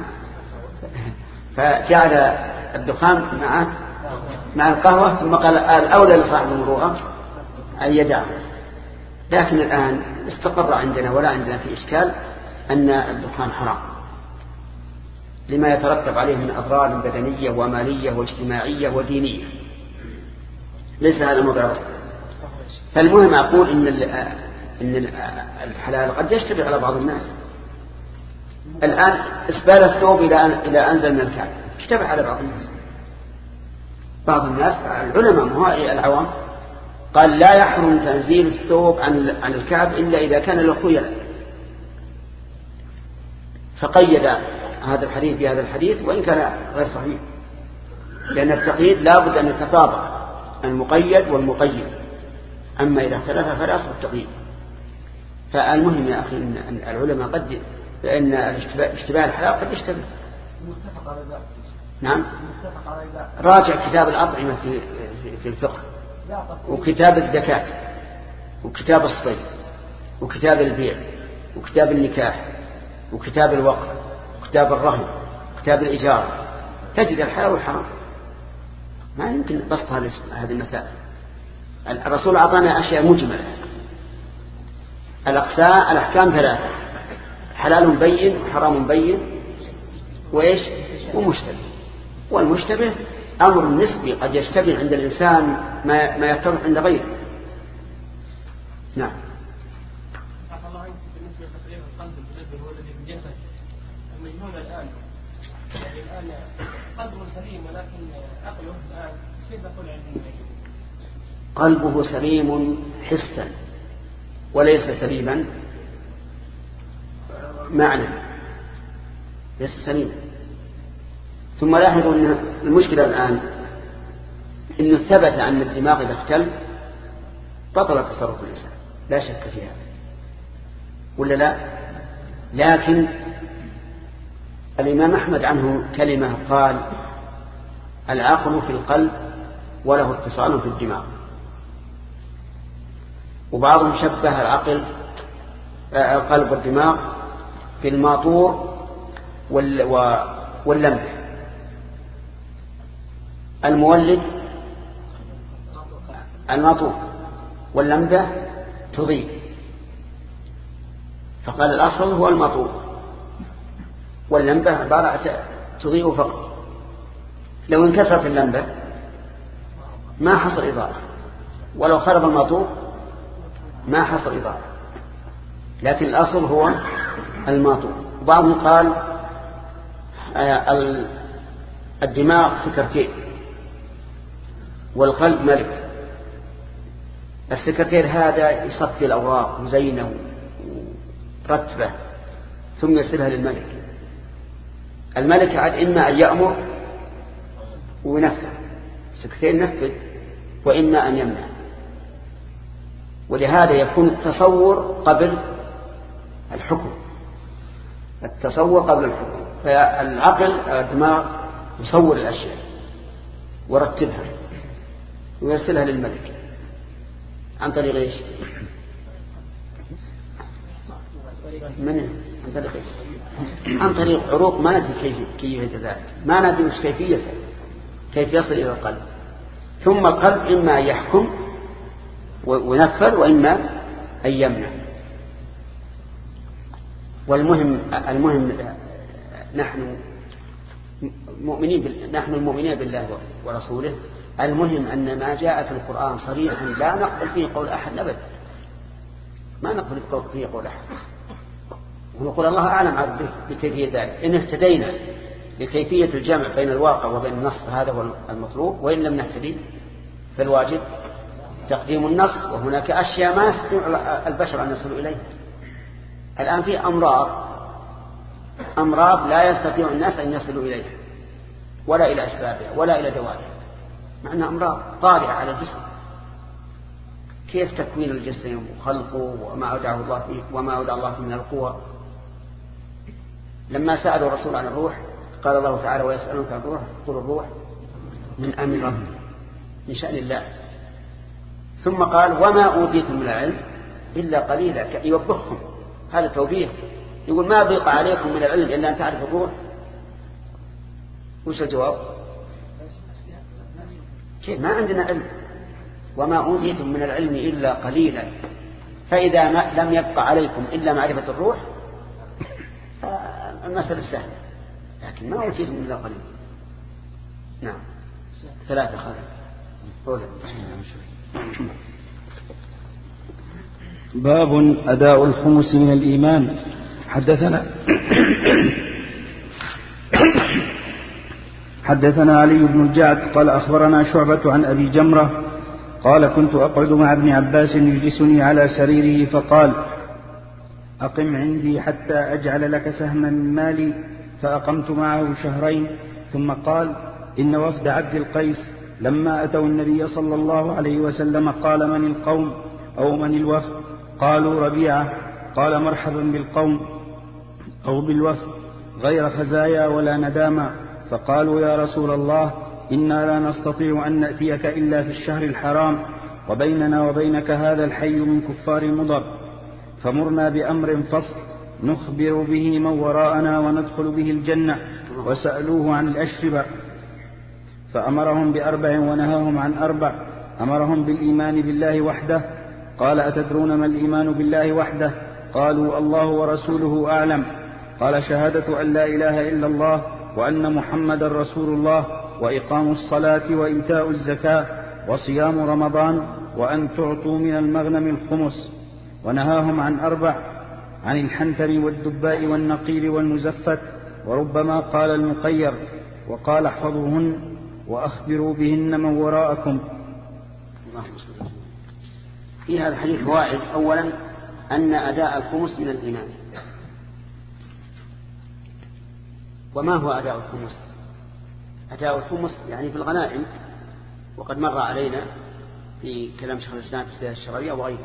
فجعل الدخان مع مع القهوة، ثم قال الأولى لصاحب المروءة أن يدعه. لكن الآن استقر عندنا ولا عندنا في إشكال أن الدخان حرام لما يترتب عليه من أضرار بدنية ومالية واجتماعية ودينية، ليس هذا مضر. فالمهم أقول إن إن الحلال قد يشتبه على بعض الناس. الآن إسبال الثوب إلى إلى أنزل من الكعب اشتبه على بعض الناس. بعض الناس العلماء مهائي العوام قال لا يحرم تنزيل الثوب عن عن الكعب إلا إذا كان له خيلاء، فقيد هذا الحديث بهذا الحديث وإن كان غير صحيح، لأن التقييد لا بد أن يتطابق المقيد والمقيد، أما إذا اختلف فلا يصح التقييد. فالمهم يا أخي أن العلماء قد لأن اشتباه الحلال قد يشتبه. نعم. راجع كتاب الأطعمة في في الفقه، وكتاب الزكاة، وكتاب الصيد، وكتاب البيع، وكتاب النكاح، وكتاب الوقف، وكتاب الرهن، وكتاب الإجارة، تجد الحلال والحرام. ما يمكن بسط هذه المسائل. الرسول أعطانا أشياء مجملة. الأقسام الأحكام ثلاثة: حلال بين، وحرام بين، وإيش؟ ومشتبه. والمشتبه أمر نسبي قد يشتبه عند الإنسان ما ما يفترض عند غيره. نعم. بالنسبة لتقرير القلب بالنسبة هو الذي في الجسد المجنون الآن، يعني الآن قلبه سليم ولكن عقله الآن كيف نقول عنه؟ قلبه سليم حسا وليس سليما معنى، ليس سليما. ثم لاحظوا أن المشكلة الآن إنه ثبت أن الدماغ إذا اختل بطل تصرف الإنسان، لا شك في هذا ولا لا؟ لكن الإمام أحمد عنه كلمة قال: العقل في القلب وله اتصال في الدماغ. وبعضهم شبه العقل القلب والدماغ في الماطور واللمح. المولد الماطور واللمبة تضيء، فقال الأصل هو الماطور، واللمبة عبارة تضيء فقط. لو انكسرت اللمبة ما حصل إضاءة، ولو خرب الماطور ما حصل إضاءة، لكن الأصل هو الماطور. وبعضهم قال الدماغ سكرتير والقلب ملك. السكرتير هذا يصفي الأوراق وزينه ورتبه ثم يسلها للملك، الملك عاد إما أن يأمر وينفذ، سكتين نفذ، وإما أن يمنع. ولهذا يكون التصور قبل الحكم، التصور قبل الحكم. فالعقل الدماغ يصور الأشياء ورتبها ويرسلها للملك عن طريق ايش؟ من عن طريق ايش؟ عن طريق عروق ما ندري كيف كيف ذلك، ما ندري وش كيفيته، كيف يصل إلى القلب. ثم القلب إما أن يحكم وينفذ وإما أن يمنع. والمهم المهم نحن مؤمنين بال... نحن المؤمنين بالله ورسوله، المهم أن ما جاء في القرآن صريحا لا نقبل فيه قول أحد أبدا، ما نقبل فيه قول أحد، ونقول الله أعلم عز بكيفية ذلك. إن اهتدينا لكيفية الجمع بين الواقع وبين النص هذا هو المطلوب، وإن لم نهتدي فالواجب تقديم النص. وهناك أشياء ما يستطيع البشر أن يصلوا إليها. الآن في أمراض أمراض لا يستطيع الناس أن يصلوا إليها ولا إلى أسبابها ولا إلى دوائها، مع أنها أمراض طارئة على الجسم. كيف تكوين الجسم وخلقه وما أودعه الله فيه وما أودع الله فيه من القوة؟ لما سألوا الرسول عن الروح قال الله تعالى ويسألونك عن الروح قل الروح من أمر ربي من شأن الله. ثم قال وما أوتيتم من العلم إلا قليلا، يوبخهم، هذا توبيخ. يقول ما بقى عليكم من العلم إلا أن تعرفوا الروح. وش الجواب؟ كيف ما عندنا علم؟ وما أوتيتم من العلم إلا قليلا. فإذا ما لم يبقى عليكم إلا معرفة الروح المسألة سهلة، لكن ما أوتيتم إلا قليلا. نعم. ثلاثة خالد. باب أداء الخمس من الإيمان. حدثنا حدثنا علي بن الجعد قال أخبرنا شعبة عن أبي جمرة قال كنت أقعد مع ابن عباس يجلسني على سريره فقال أقم عندي حتى أجعل لك سهما من مالي، فأقمت معه شهرين. ثم قال إن وفد عبد القيس لما أتوا النبي صلى الله عليه وسلم قال من القوم أو من الوفد؟ قالوا ربيعة. قال مرحبا بالقوم أو بالوفد غير خزايا ولا ندامة. فقالوا يا رسول الله إنا لا نستطيع أن نأتيك إلا في الشهر الحرام، وبيننا وبينك هذا الحي من كفار مضر، فمرنا بأمر فصل نخبر به من وراءنا وندخل به الجنة. وسألوه عن الأشربة فأمرهم بأربع ونهاهم عن أربع. أمرهم بالإيمان بالله وحده. قال أتدرون ما الإيمان بالله وحده؟ قالوا الله ورسوله أعلم. قال شهادة أن لا إله إلا الله وأن محمد رسول الله، وإقام الصلاة وإيتاء الزكاة وصيام رمضان، وأن تعطوا من المغنم الخمس. ونهاهم عن أربع: عن الحنتم والدباء والنقير والمزفت، وربما قال المقير، وقال احفظوهن وأخبروا بهن من وراءكم. في هذا الحديث فوائد. أولا أن أداء الخمس من الإيمان. وما هو أداء الخمس؟ أداء الخمس يعني في الغنائم، وقد مر علينا في كلام شيخ الإسلام في السياسة الشرعية وغيره.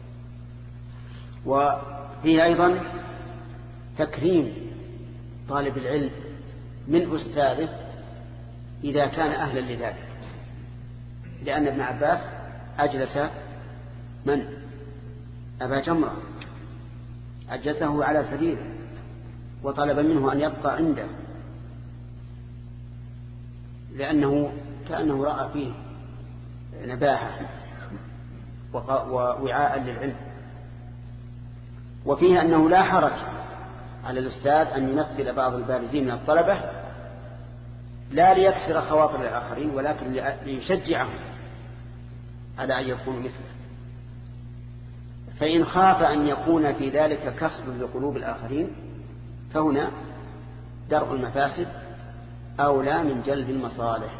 وفيه أيضا تكريم طالب العلم من أستاذه إذا كان أهلا لذلك، لأن ابن عباس أجلس من؟ أبا جمرة، أجلسه على سريره وطلب منه أن يبقى عنده، لأنه كأنه رأى فيه نباهة ووعاء للعلم. وفيه أنه لا حرج على الأستاذ أن ينفذ بعض البارزين من الطلبة، لا ليكسر خواطر الآخرين ولكن ليشجعهم على أن يكونوا مثله. فإن خاف أن يكون في ذلك كسر لقلوب الآخرين فهنا درء المفاسد أولى من جلب المصالح.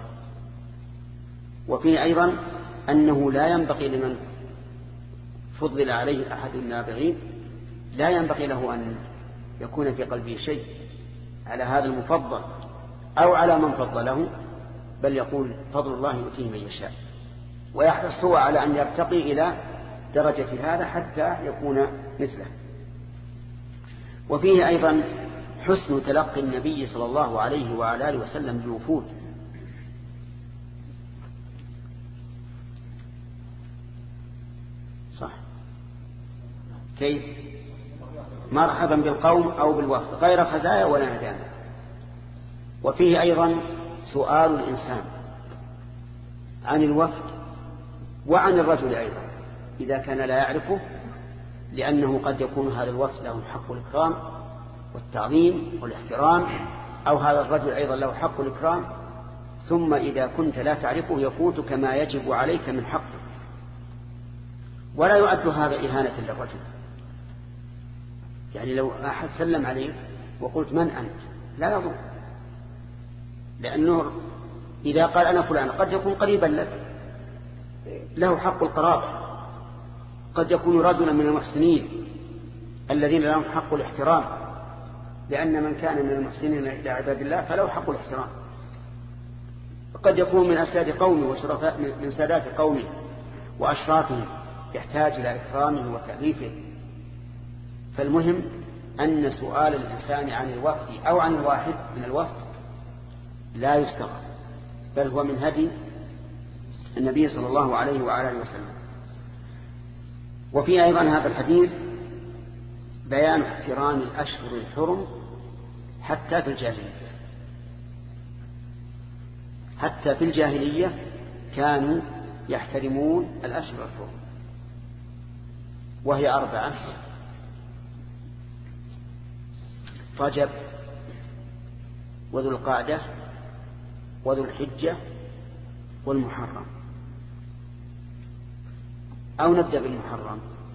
وفيه أيضا أنه لا ينبغي لمن فضل عليه أحد النابغين لا ينبغي له أن يكون في قلبه شيء، على هذا المفضل أو على من فضله، بل يقول فضل الله يؤتيه من يشاء، ويحرص هو على أن يرتقي إلى درجة هذا حتى يكون مثله. وفيه أيضا حسن تلقي النبي صلى الله عليه وعلى آله وسلم بالوفود. صح، كيف؟ مرحبا بالقوم أو بالوفد غير خزايا ولا ندامة. وفيه أيضا سؤال الإنسان عن الوفد وعن الرجل أيضا إذا كان لا يعرفه، لأنه قد يكون هذا الوفد له حق الإكرام والتعظيم والاحترام، أو هذا الرجل أيضا له حق الإكرام، ثم إذا كنت لا تعرفه يفوتك ما يجب عليك من حقه. ولا يؤد هذا إهانة للرجل. يعني لو أحد سلم عليك وقلت من أنت لا يضر، لأنه إذا قال أنا فلان قد يكون قريبا لك له حق القرابة، قد يكون رجلا من المحسنين الذين لهم حق الاحترام، لأن من كان من المحسنين إلى عباد الله فله حق الاحترام. قد يكون من أساد قومه وشرفاء من سادات قومه وأشرافه يحتاج إلى إكرامه وتأليفه. فالمهم أن سؤال الإنسان عن الوفد أو عن الواحد من الوفد لا يستغرب، بل هو من هدي النبي صلى الله عليه وعلى آله وسلم. وفي أيضا هذا الحديث بيان احترام الأشهر الحرم حتى في الجاهلية. حتى في الجاهلية كانوا يحترمون الأشهر الحرم، وهي أربعة: رجب وذو القعدة وذو الحجة والمحرم. أو نبدأ بالمحرم.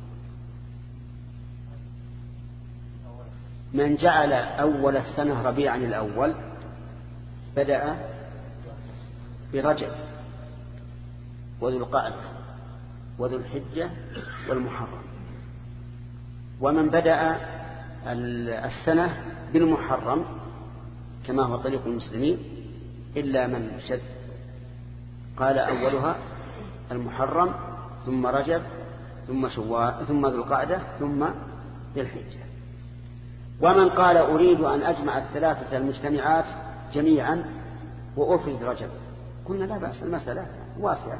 من جعل أول السنة ربيعا الأول بدأ برجب وذو القعدة وذو الحجة والمحرم. ومن بدأ السنة بالمحرم كما هو طريق المسلمين إلا من شد قال أولها المحرم ثم رجب ثم شوال ثم ذو القعدة ثم ذي الحجة. ومن قال أريد أن أجمع الثلاثة المجتمعات جميعا وأفرد رجب، قلنا لا بأس، المسألة واسعة.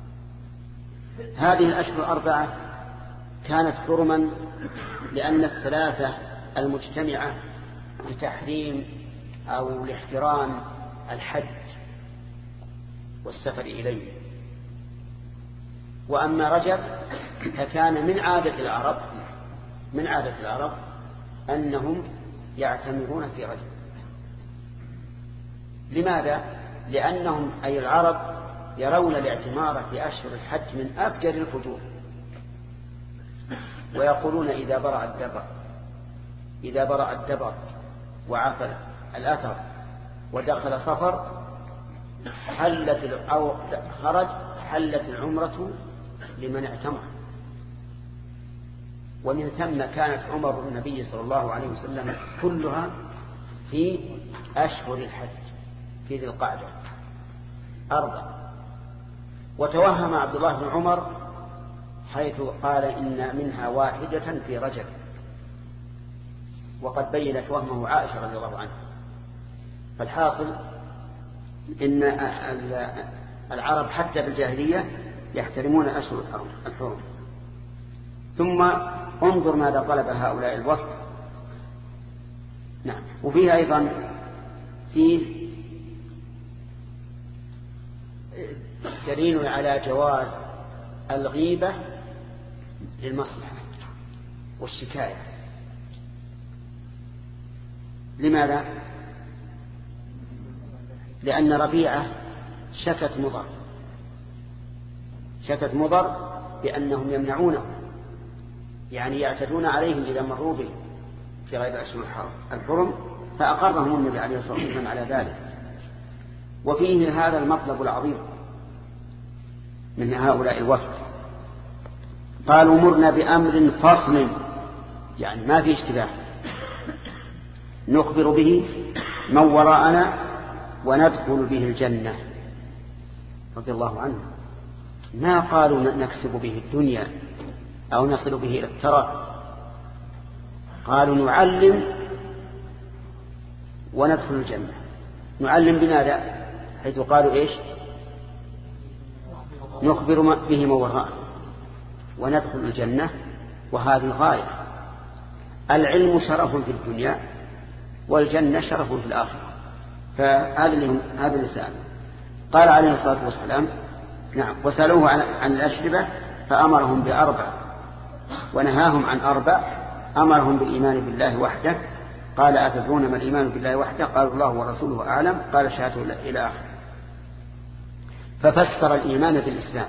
هذه الأشهر الأربعة كانت حرما لأن الثلاثة المجتمعة لتحريم أو لاحترام الحج والسفر إليه. وأما رجب فكان من عادة العرب من عادة العرب أنهم يعتمرون في رجب. لماذا؟ لأنهم أي العرب يرون الاعتمار في أشهر الحج من أفجر الفجور، ويقولون إذا برأ الدبر إذا برأ الدبر وعفل الأثر ودخل صفر حلت أو خرج حلت العمرة لمن اعتمر. ومن ثم كانت عمر النبي صلى الله عليه وسلم كلها في أشهر الحج في ذي القعدة أربع. وتوهم عبد الله بن عمر حيث قال إن منها واحدة في رجب، وقد بينت وهمه عائشة رضي الله عنها. فالحاصل إن العرب حتى بالجاهلية يحترمون أشهر الحرم. ثم انظر ماذا طلب هؤلاء الوفد. نعم. وفيه أيضا فيه دليل على جواز الغيبة للمصلحة والشكاية. لماذا؟ لأن ربيعة شكت مضر شكت مضر بأنهم يمنعونه، يعني يعتدون عليهم إذا مروا به في غير أشهر الحرم، فأقرهم النبي عليه الصلاة والسلام على ذلك. وفيه هذا المطلب العظيم من هؤلاء الوفد. قالوا مرنا بأمر فصل، يعني ما في اشتباه، نخبر به من وراءنا وندخل به الجنة رضي الله عنه. ما قالوا نكسب به الدنيا أو نصل به إلى الثراء، قالوا نعلم وندخل الجنة. نعلم بماذا؟ حيث قالوا إيش؟ نخبر به من وراءنا وندخل الجنة، وهذه غاية. العلم شرف في الدنيا والجنة شرف في الآخرة، فهذا هذا اللسان. قال عليه الصلاة والسلام نعم وسألوه عن, عن الأشربة فأمرهم بأربع ونهاهم عن أربع. أمرهم بالإيمان بالله وحده، قال أتدرون ما الإيمان بالله وحده؟ قالوا الله ورسوله أعلم، قال شهادة إلى آخر. ففسر الإيمان بالإسلام.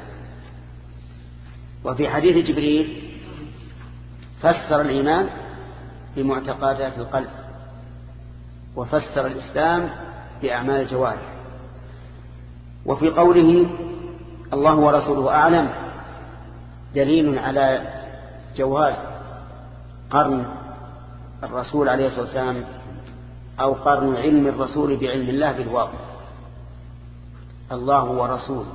وفي حديث جبريل فسر الإيمان بمعتقدات القلب، وفسر الإسلام بأعمال الجوارح. وفي قوله الله ورسوله أعلم دليل على جواز قرن الرسول عليه الصلاة والسلام أو قرن علم الرسول بعلم الله بالواو، الله ورسوله.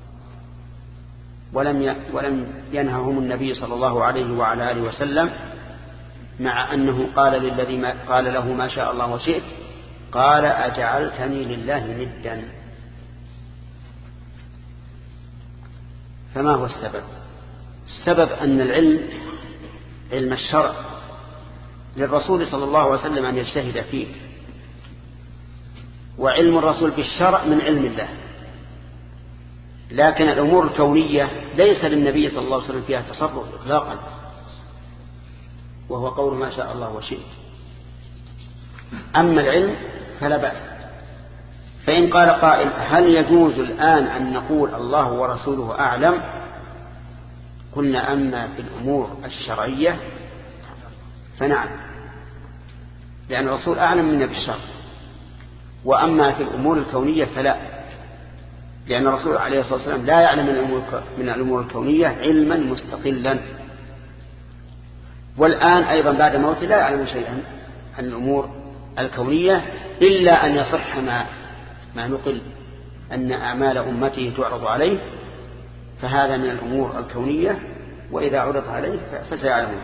ولم ولم ينههم النبي صلى الله عليه وعلى آله وسلم، مع أنه قال للذي ما قال له ما شاء الله وشئت، قال أجعلتني لله ندا. فما هو السبب؟ السبب أن العلم علم الشرع للرسول صلى الله عليه وسلم أن يجتهد فيه، وعلم الرسول بالشرع من علم الله. لكن الأمور الكونية ليس للنبي صلى الله عليه وسلم فيها تصرف إطلاقا، وهو قول ما شاء الله وشئت. أما العلم فلا بأس. فإن قال قائل هل يجوز الآن أن نقول الله ورسوله أعلم؟ قلنا أما في الأمور الشرعية فنعم، لأن الرسول أعلم منا بالشرع. وأما في الأمور الكونية فلا، لأن الرسول عليه الصلاة والسلام لا يعلم من الأمور الكونية علما مستقلا، والآن أيضا بعد موته لا يعلم شيئا عن الأمور الكونية إلا أن يصح ما, ما نقل أن أعمال أمته تعرض عليه، فهذا من الأمور الكونية، وإذا عرض عليه فسيعلمون.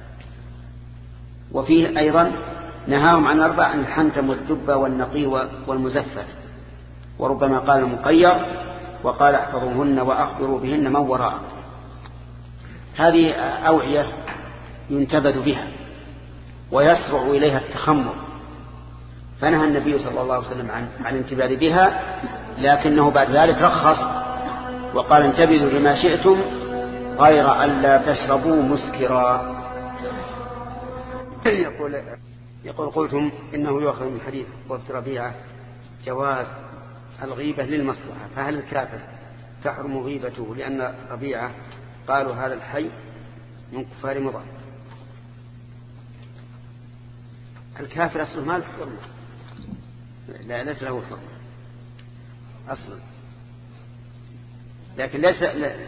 وفيه أيضا نهاهم عن أربع: عن الحنتم والدب والنقي والمزفت. وربما قال المقير وقال احفظوهن وأخبروا بهن من وراء. هذه أوعية ينتبذ بها ويسرع إليها التخمر، فنهى النبي صلى الله عليه وسلم عن, عن الانتباذ بها، لكنه بعد ذلك رخص وقال انتبذوا بما شئتم غير أن لا تشربوا مسكرا. يقول, يقول قلتم إنه يؤخذ من حديث وفد ربيعة جواز الغيبة للمصلحة، فهل الكافر تحرم غيبته لأن ربيعة قالوا هذا الحي من كفار مضر؟ الكافر أصله ما له حرمة، لا ليس له حرمة أصلا، لكن ليس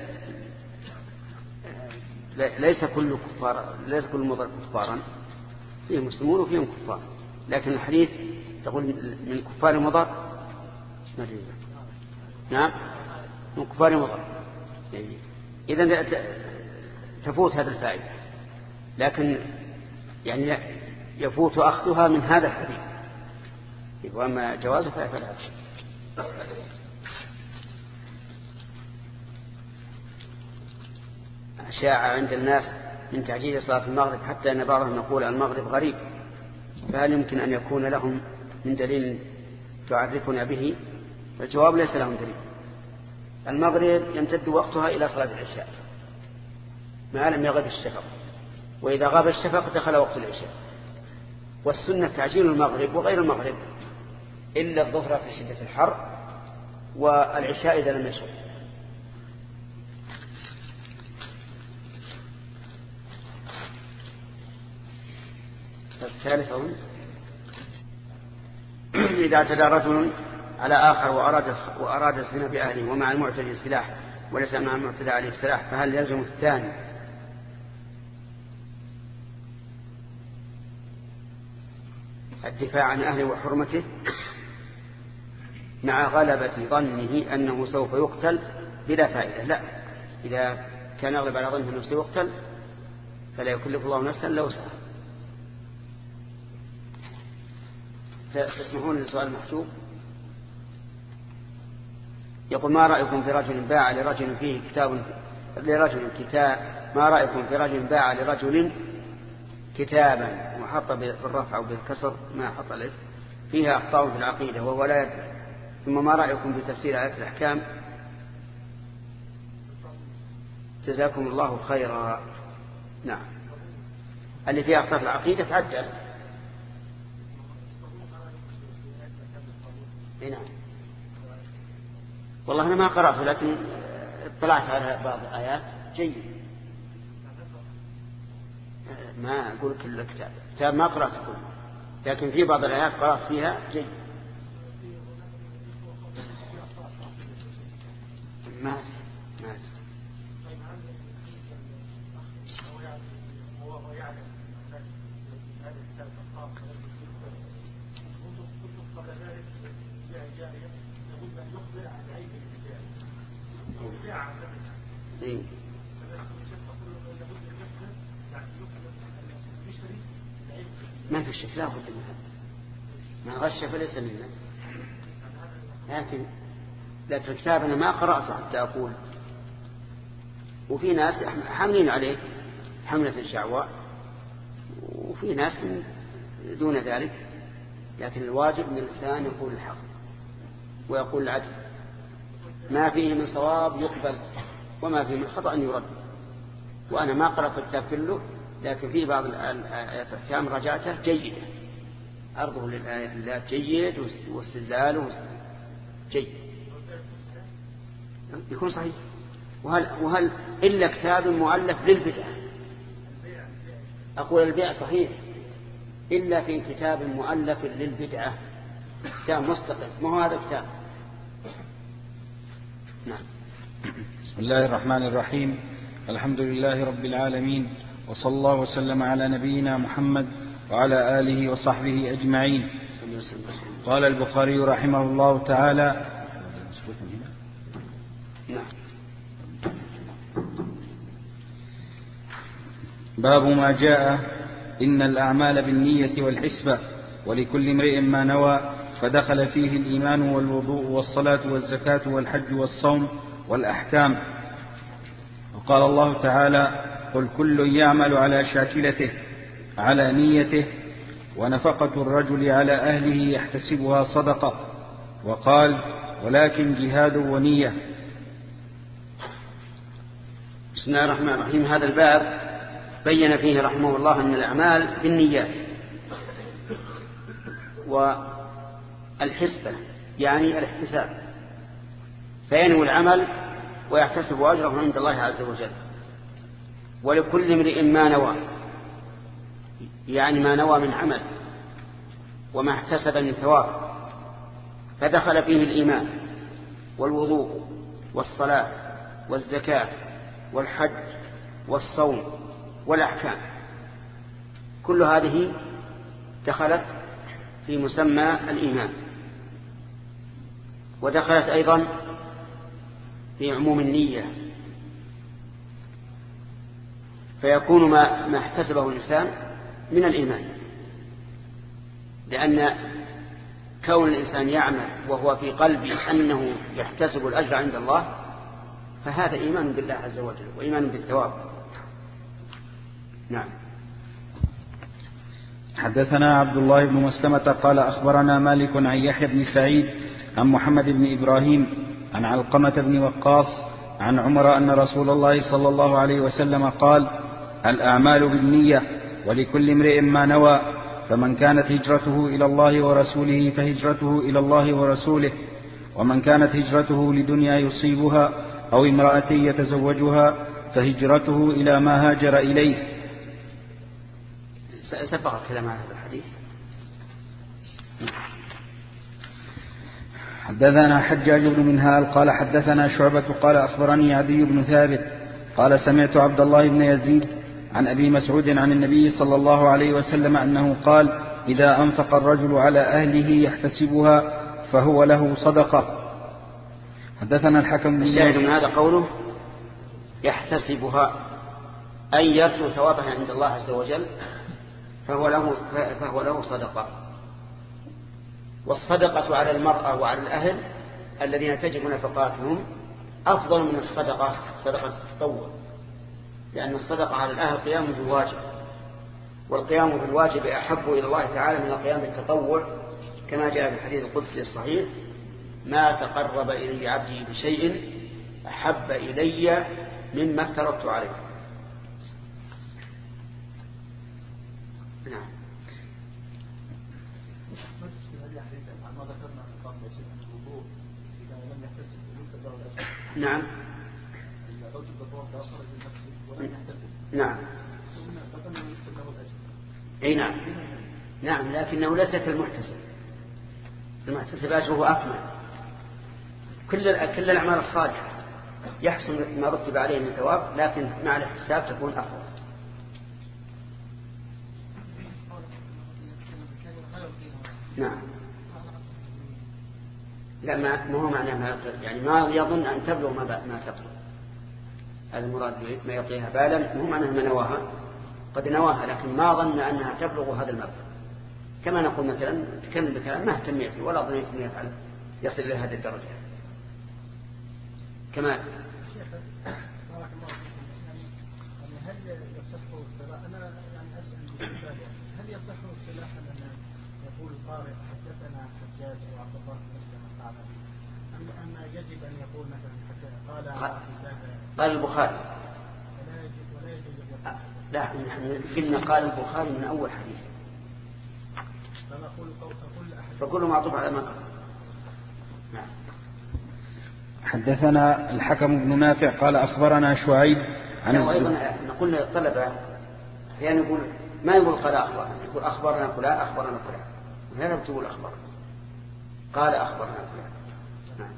ليس كل كفار ليس كل مضر كفارا، فيه مسلمون وفيهم كفار، لكن الحديث تقول من كفار مضر. نعم من كفار مضر، يعني إذن تفوت هذا الفائدة، لكن يعني يفوت أخذها من هذا الحديث، وأما جوازه فلا شيء. شاع عند الناس من تعجيل صلاة المغرب حتى أن بعضهم يقول المغرب غريب، فهل يمكن أن يكون لهم من دليل تعرفنا به؟ الجواب ليس لهم دليل. المغرب يمتد وقتها إلى صلاة العشاء ما لم يغب الشفق، وإذا غاب الشفق دخل وقت العشاء. والسنة تعجيل المغرب وغير المغرب إلا الظهر في شدة الحر والعشاء إذا لم يشق. الثالث إذا اعتدى رجل على آخر وأراد, وأراد الزنا بأهله ومع المعتدي السلاح وليس مع المعتدى عليه السلاح، فهل يلزم الثاني الدفاع عن أهله وحرمته مع غلبة ظنه أنه سوف يقتل بلا فائدة. لا، إذا كان يغلب على ظنه أنه سيقتل فلا يكلف الله نفسا إلا وسعها. تسمحون للسؤال محجوب؟ يقول: ما رأيكم في رجل باع لرجل فيه كتاب لرجل كتاب ما رأيكم في رجل باع لرجل كتابا وحط بالرفع أو بالكسر ما حط الف فيها أخطاء في العقيدة وهو لا يدري، ثم ما رأيكم في تفسير آيات الأحكام؟ جزاكم الله خيرا. نعم، اللي فيها أخطاء في العقيدة تعدل. نعم، والله أنا ما قرأته لكن اطلعت على بعض الآيات جيد. ما أقول كل كتاب كتاب ما قرأته كله، لكن في بعض الآيات قرأت فيها جيد. ما ما إيه؟ ما في الشك لا بد منها، ما غش فليس منا. لكن لكن الكتاب أنا ما قرأته حتى أقول، وفي ناس حاملين عليه حملة شعواء وفي ناس دون ذلك، لكن الواجب من الإنسان يقول الحق ويقول العدل، ما فيه من صواب يقبل وما فيه من خطأ يرد. وأنا ما قرأت الكتاب كله، لكن في بعض الآيات الأحكام رجعته جيدة، عرضه لله جيد واستدلاله جيد يكون صحيح. وهل, وهل إلا كتاب مؤلف للبدعة؟ أقول البيع صحيح إلا في كتاب مؤلف للبدعة، كتاب مستقل، ما هو هذا كتاب. نعم. بسم الله الرحمن الرحيم، الحمد لله رب العالمين، وصلى الله وسلم على نبينا محمد وعلى آله وصحبه أجمعين. قال البخاري رحمه الله تعالى: باب ما جاء إن الأعمال بالنية والحسبة ولكل امرئ ما نوى، فدخل فيه الإيمان والوضوء والصلاة والزكاة والحج والصوم والأحكام. وقال الله تعالى: قل كل يعمل على شاكلته على نيته، ونفقة الرجل على أهله يحتسبها صدقة. وقال: ولكن جهاد ونية. بسم الله الرحمن الرحيم. هذا الباب بين فيه رحمه الله أن الأعمال بالنيات، والحسبة يعني الاحتساب، فينوي العمل ويحتسب أجره عند الله عز وجل. ولكل امرئ ما نوى، يعني ما نوى من عمل وما احتسب من ثواب. فدخل فيه الإيمان والوضوء والصلاة والزكاة والحج والصوم والأحكام، كل هذه دخلت في مسمى الإيمان، ودخلت أيضا في عموم النية، فيكون ما, ما احتسبه الإنسان من الإيمان، لأن كون الإنسان يعمل وهو في قلبه أنه يحتسب الأجر عند الله، فهذا إيمان بالله عز وجل وإيمان بالثواب. نعم. حدثنا عبد الله بن مسلمة قال أخبرنا مالك عن يحيى بن سعيد عن محمد بن إبراهيم عن علقمة بن وقاص عن عمر أن رسول الله صلى الله عليه وسلم قال: الأعمال بالنية ولكل امرئ ما نوى، فمن كانت هجرته إلى الله ورسوله فهجرته إلى الله ورسوله، ومن كانت هجرته لدنيا يصيبها أو امرأة يتزوجها فهجرته إلى ما هاجر إليه. سبق الكلام عن هذا الحديث. حدثنا حجاج بن منهال قال حدثنا شعبة قال أخبرني عدي بن ثابت قال سمعت عبد الله بن يزيد عن أبي مسعود عن النبي صلى الله عليه وسلم أنه قال: إذا أنفق الرجل على أهله يحتسبها فهو له صدقة. حدثنا الحكم الشاهد من هذا قوله يحتسبها أي يرجو ثوابها عند الله عز وجل فهو له, فهو له صدقة. والصدقة على المرأة وعلى الأهل الذين تجب نفقاتهم أفضل من الصدقة صدقة التطوع، لأن الصدقة على الأهل قيام بالواجب، والقيام بالواجب أحب إلى الله تعالى من القيام بالتطوع، كما جاء في الحديث القدسي الصحيح: ما تقرب إلي عبدي بشيء أحب إلي مما افترضت عليه. نعم. نعم. نعم. أي نعم. نعم، لكنه ليس كالمحتسب. المحتسب أجره أكمل. كل كل الأعمال الصالحة يحسن ما رتب عليه من ثواب، لكن مع الاحتساب تكون أفضل. نعم. لا، ما هو معناه ما يطلب، يعني ما يظن أن تبلغ ما ما تطلب. هذا المراد ما يعطيها بالا، مو معناه ما نواها، قد نواها لكن ما ظن أنها تبلغ هذا المبلغ. كما نقول مثلا تكلم بكلام ما اهتميت فيه ولا ظنيت أن يفعل يصل إلى هذه الدرجة. كما هل يصح الصلاة؟ أنا يعني أسأل هل يصح الصلاة أن يقول قارئ حدثنا حجاج وعبد الله بن قال أم أن يجب أن يقول مثلا قال قال البخاري؟ ولا يجب ولا يجب لا، نحن قلنا قال البخاري من أول حديث، فكل معطوف على ما قال. نعم. حدثنا الحكم بن نافع قال أخبرنا شعيب عن أيضا نقول للطلبة أحيانا يقول ما يقول قال أخبرنا، يقول أخبرنا فلان أخبرنا فلان، لا تقول أخبرنا، قال أخبرنا فلان. نعم.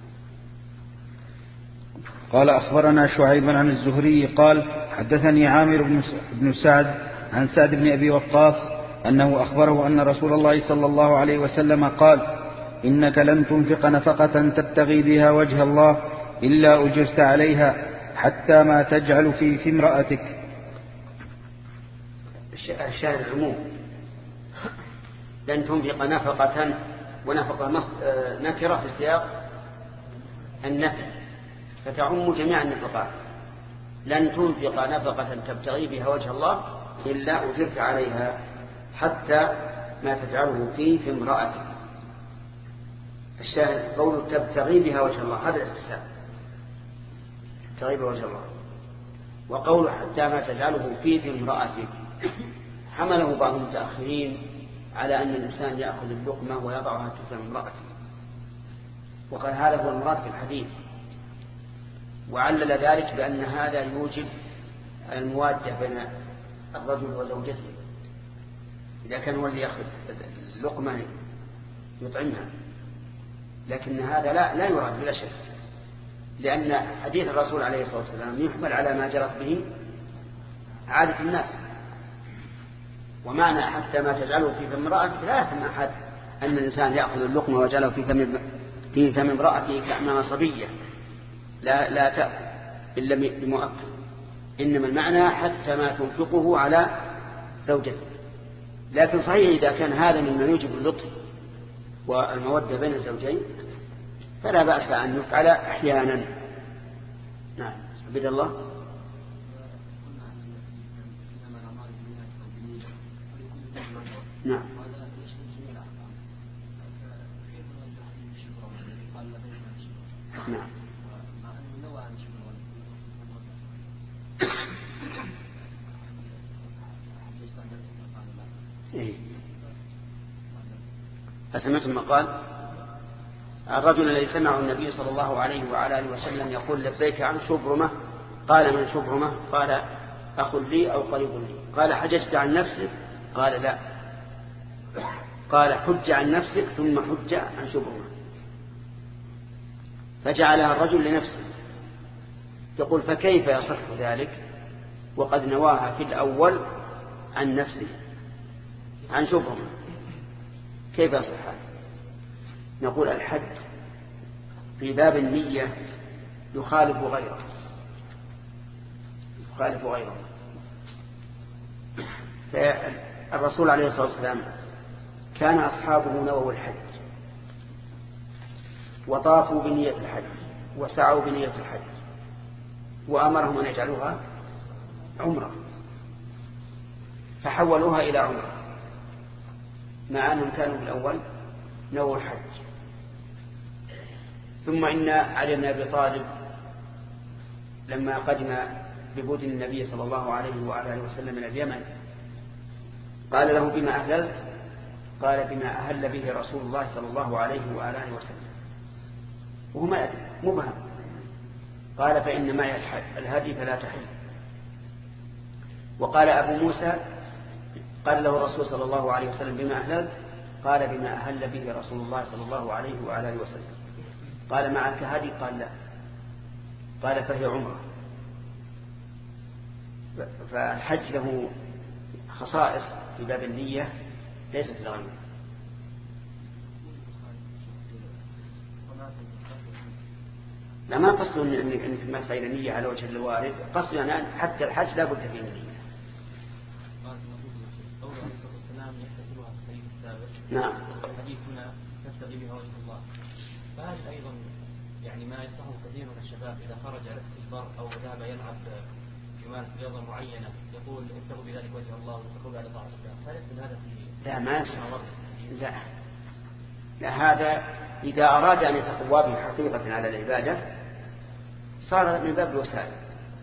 قال أخبرنا شعيب عن الزهري قال حدثني عامر بن سعد عن سعد بن أبي وقاص أنه أخبره أن رسول الله صلى الله عليه وسلم قال: إنك لن تنفق نفقة تبتغي بها وجه الله إلا أجرت عليها حتى ما تجعل في في امرأتك. الشاهد العموم، لن تنفق نفقة، ونفقة نكرة في سياق النفي فتعم جميع النفقات. لن تنفق نفقة تبتغي بها وجه الله إلا أجرت عليها حتى ما تجعله فيه في امرأتك. الشاهد قول تبتغي بها وجه الله، هذا الاحتساب، تبتغي بها وجه الله. وقول حتى ما تجعله فيه في امرأتك حمله بعض المتأخرين على أن الإنسان يأخذ اللقمة ويضعها في امرأته، وقال هذا هو المراد في الحديث، وعلل ذلك بأن هذا يوجب الموادة بين الرجل وزوجته، إذا كان هو اللي يأخذ اللقمة يطعمها. لكن هذا لا لا يراد بلا شك، لأن حديث الرسول عليه الصلاة والسلام يحمل على ما جرت به عادة الناس. ومعنى حتى ما تجعله في فم امرأتك لا يفهم أحد أن الإنسان يأخذ اللقمة وجعله في فم في فم امرأته كأنما صبية لا لا تأكل إلا بمؤكل، إنما المعنى حتى ما تنفقه على زوجته. لكن صحيح إذا كان هذا مما يوجب اللطف والمودة بين الزوجين فلا بأس أن يفعل أحيانا. نعم. عبد الله. نعم. نعم. إيه. أسمعتم ما قال الرجل الذي سمعه النبي صلى الله عليه وعلى آله وسلم يقول لبيك عن شبرمة، قال من شبرمة؟ قال أخ لي أو قريب لي. قال حججت عن نفسك؟ قال لا. قال حج عن نفسك ثم حج عن شبرمة، فجعلها الرجل لنفسه. يقول فكيف يصح ذلك وقد نواها في الأول عن نفسه عن شبرمة؟ كيف يصح هذا؟ نقول الحد في باب النية يخالف غيره يخالف غيره فالرسول عليه الصلاة والسلام كان أصحابه نووا الحج وطافوا بنية الحج وسعوا بنية الحج وأمرهم أن يجعلوها عمرة فحولوها إلى عمرة مع أنهم كانوا في الأول نووا الحج. ثم إن علي بن أبي طالب لما قدم ببدن النبي صلى الله عليه وآله وسلم من اليمن قال له بما أهللت؟ قال بما أهل به رسول الله صلى الله عليه وآله وسلم وهو ما يدري مبهم. قال فإن معي الهدي فلا تحل. وقال أبو موسى قال له الرسول صلى الله عليه وسلم بما أهللت؟ قال بما أهل به رسول الله صلى الله عليه وآله وسلم. قال معك هدي؟ قال لا. قال فهي عمره. فالحج له خصائص في باب النية ليست لغيره. لا ما قصد أن في المدفع إلى نية على وجه الوارد، قصد أن حتى الحج لا بد فيه من نية. نعم. حديثنا نبتغي بها وجه الله، فهذا أيضا يعني ما يصلحه كثير من الشباب إذا خرج على الاستجبار أو ذهب يلعب يمارس رياضة معينة يقول ابتغوا بذلك وجه الله واتقوا على طاعة الله. هل يدخل هذا في؟ لا ما يصح. لا. لا هذا إذا أراد أن يتقوى به حقيقة على العبادة صار من باب الوسائل،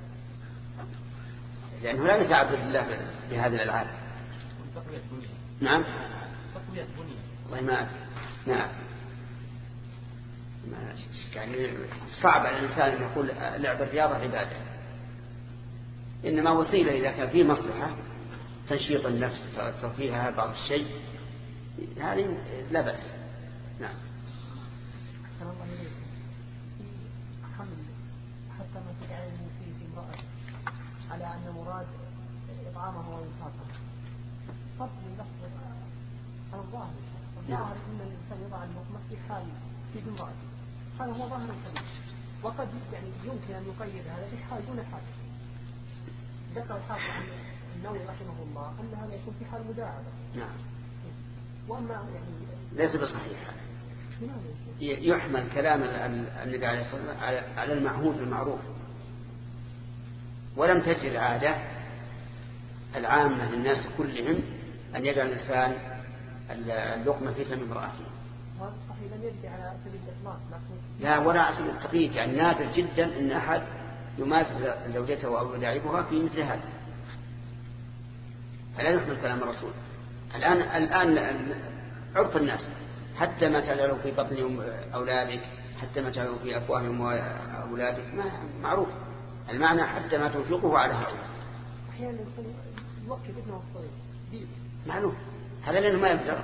لأنه لا يتعبد الله بهذه الألعاب. نعم. والله ما أعرف ما أعرف يعني صعب على الإنسان أن يقول لعب الرياضة عبادة، إنما وسيلة إذا كان فيه مصلحة تنشيط النفس ترفيهها بعض الشيء هذه لا بأس. نعم. حتى ما تجعل في امرأة على أن مراد إطعامه وإنفاقه فرق من لفظ على الظاهر. الظاهر أن الإنسان يضع اللقمة في حال في امرأة، هذا هو ظاهر الحديث، وقد يعني يمكن أن يقيد هذا بحال دون حال. ذكر الحافظ عن النووي رحمه الله أن هذا يكون في حال مداعبة. نعم. وأما يعني ليس بصحيح. يحمل كلام النبي عليه الصلاة والسلام على المعهود المعروف، ولم تجد العادة العامة للناس كلهم أن يجعل الإنسان اللقمة في فم امرأته. هذا صحيح لم يجد على سبيل الإطلاق. لا ولا على سبيل التقييد، يعني نادر جدا أن أحد يماس زوجته أو يداعبها في مثل هذا. فلا يحمل كلام الرسول. الآن الآن عرف الناس حتى ما تجعله في بطن أولادك، حتى ما تجعله في أفواههم أولادك، ما معروف المعنى حتى ما تنفقه على هؤلاء. أحيانا يكون يوكل ابنه الصغير معلوم هذا لأنه ما يقدر.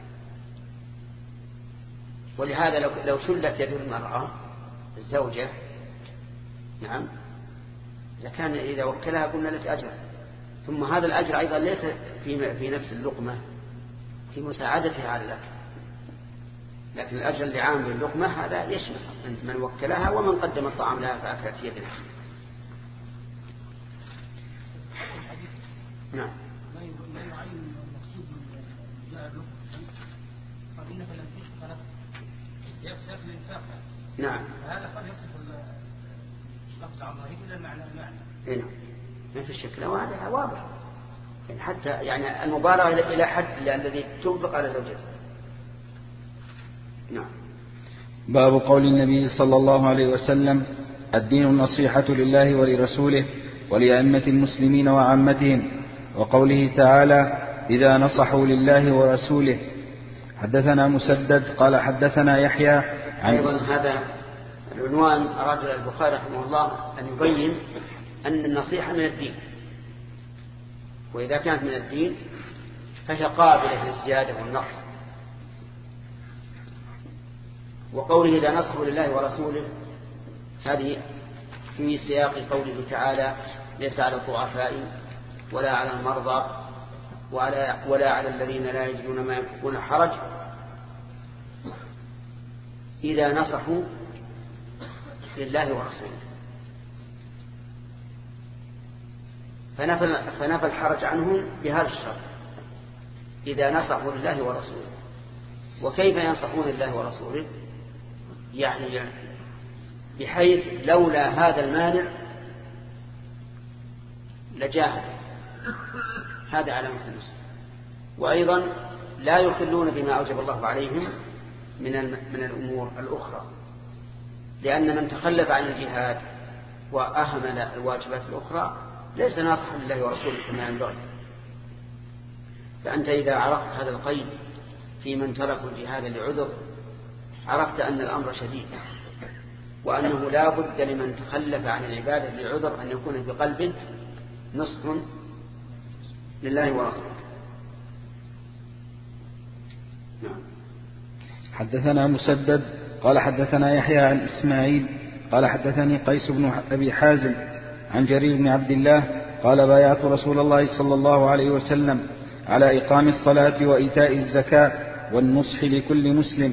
ولهذا لو لو شلت يد المرأة الزوجة نعم لكان إذا وكلها قلنا لك أجر، ثم هذا الأجر أيضا ليس في في نفس اللقمة، في مساعدتها على الأكل، لكن الأجر اللي عام باللقمة هذا يشمل من وكلها ومن قدم الطعام لها فأكلت يدها. نعم. ما يعين المقصود من جاء اللقمة فإنه لم يصف يصف الإنفاق. نعم. هذا قد يصف اللفظ عن ظاهره إلى المعنى المعنى. إيه ما في الشكل وهذا واضح يعني حتى يعني المبالغة إلى حد الذي تنفق على زوجته. نعم. باب قول النبي صلى الله عليه وسلم: الدين النصيحة لله ولرسوله ولأئمة المسلمين وعامتهم، وقوله تعالى: إذا نصحوا لله ورسوله. حدثنا مسدد قال حدثنا يحيى عن أيضا هذا العنوان أراد البخاري رحمه الله أن يبين أن النصيحة من الدين، وإذا كانت من الدين فهي قابلة للزيادة والنقص. وقوله إذا نصحوا لله ورسوله هذه في سياق قوله تعالى: ليس على الضعفاء ولا على المرضى ولا, ولا على الذين لا يجدون ما ينفقون حرج إذا نصحوا لله ورسوله، فنفى, فنفى الحرج عنهم بهذا الشرط إذا نصحوا لله ورسوله. وكيف ينصحون لله ورسوله؟ يعني بحيث لولا هذا المانع لجاهد، هذا علامة النصح. وأيضا لا يخلون بما أوجب الله عليهم من من الأمور الأخرى، لأن من تخلف عن الجهاد وأهمل الواجبات الأخرى ليس ناصحا لله ورسوله كما ينبغي. فأنت إذا عرفت هذا القيد في من تركوا الجهاد لعذر عرفت أن الأمر شديد، وأنه لا بد لمن تخلف عن العبادة لعذر أن يكون في قلبه نصح لله ورسوله. نعم. حدثنا مسدد قال حدثنا يحيى عن إسماعيل قال حدثني قيس بن أبي حازم عن جرير بن عبد الله قال بايعت رسول الله صلى الله عليه وسلم على إقام الصلاة وإيتاء الزكاة والنصح لكل مسلم.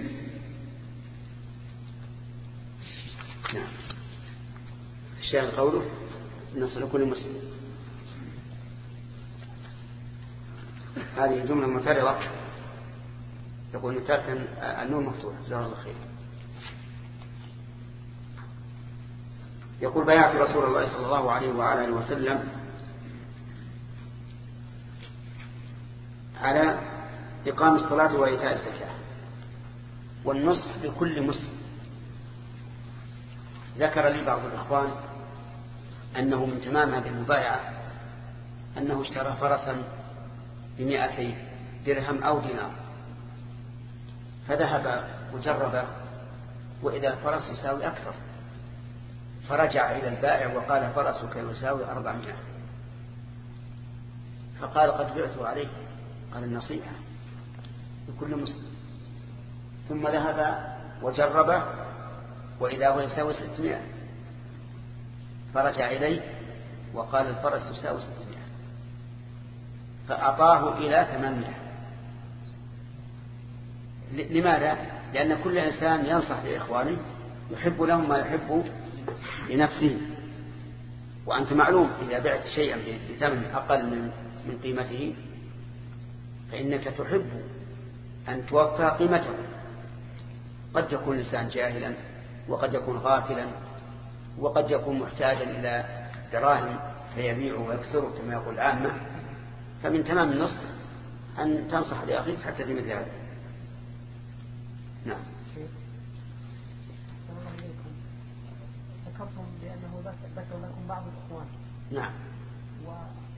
نعم. الشاهد قوله النصح لكل مسلم، هذه جملة مفرغة يقول ترك النور مفتوح جزاه الله خير. يقول بايعت رسول الله صلى الله عليه وعلى اله وسلم على إقام الصلاة وإيتاء الزكاة والنصح لكل مسلم. ذكر لي بعض الإخوان أنه من تمام هذه المبايعة أنه اشترى فرسا بمئتي درهم أو دينار، فذهب وجرب وإذا الفرس يساوي أكثر، فرجع إلى البائع وقال فرسك يساوي أربعمائة، فقال قد بعته عليه، قال النصيحة لكل مسلم. ثم ذهب وجرب وإذا هو يساوي ستمائة، فرجع إليه وقال الفرس يساوي ستمائة، فأعطاه إلى ثمانمائة. لماذا؟ لأن كل إنسان ينصح لإخوانه يحب لهم ما يحب لنفسه، وأنت معلوم إذا بعت شيئا بثمن أقل من من قيمته فإنك تحب أن توفى قيمته. قد يكون الإنسان جاهلا، وقد يكون غافلا، وقد يكون محتاجا إلى دراهم فيبيعه ويكسره كما يقول العامة. فمن تمام النصح أن تنصح لأخيك حتى في مثل هذا. نعم. ذكرتم بأنه ذكر لكم بعض الإخوان. نعم. و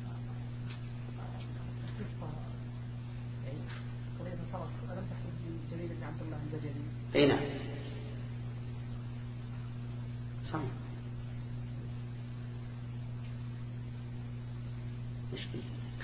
يعني قضية الفرس ألم تحدث جرير بن عبد الله البجلي؟ أي نعم. صحيح. إيش فيه؟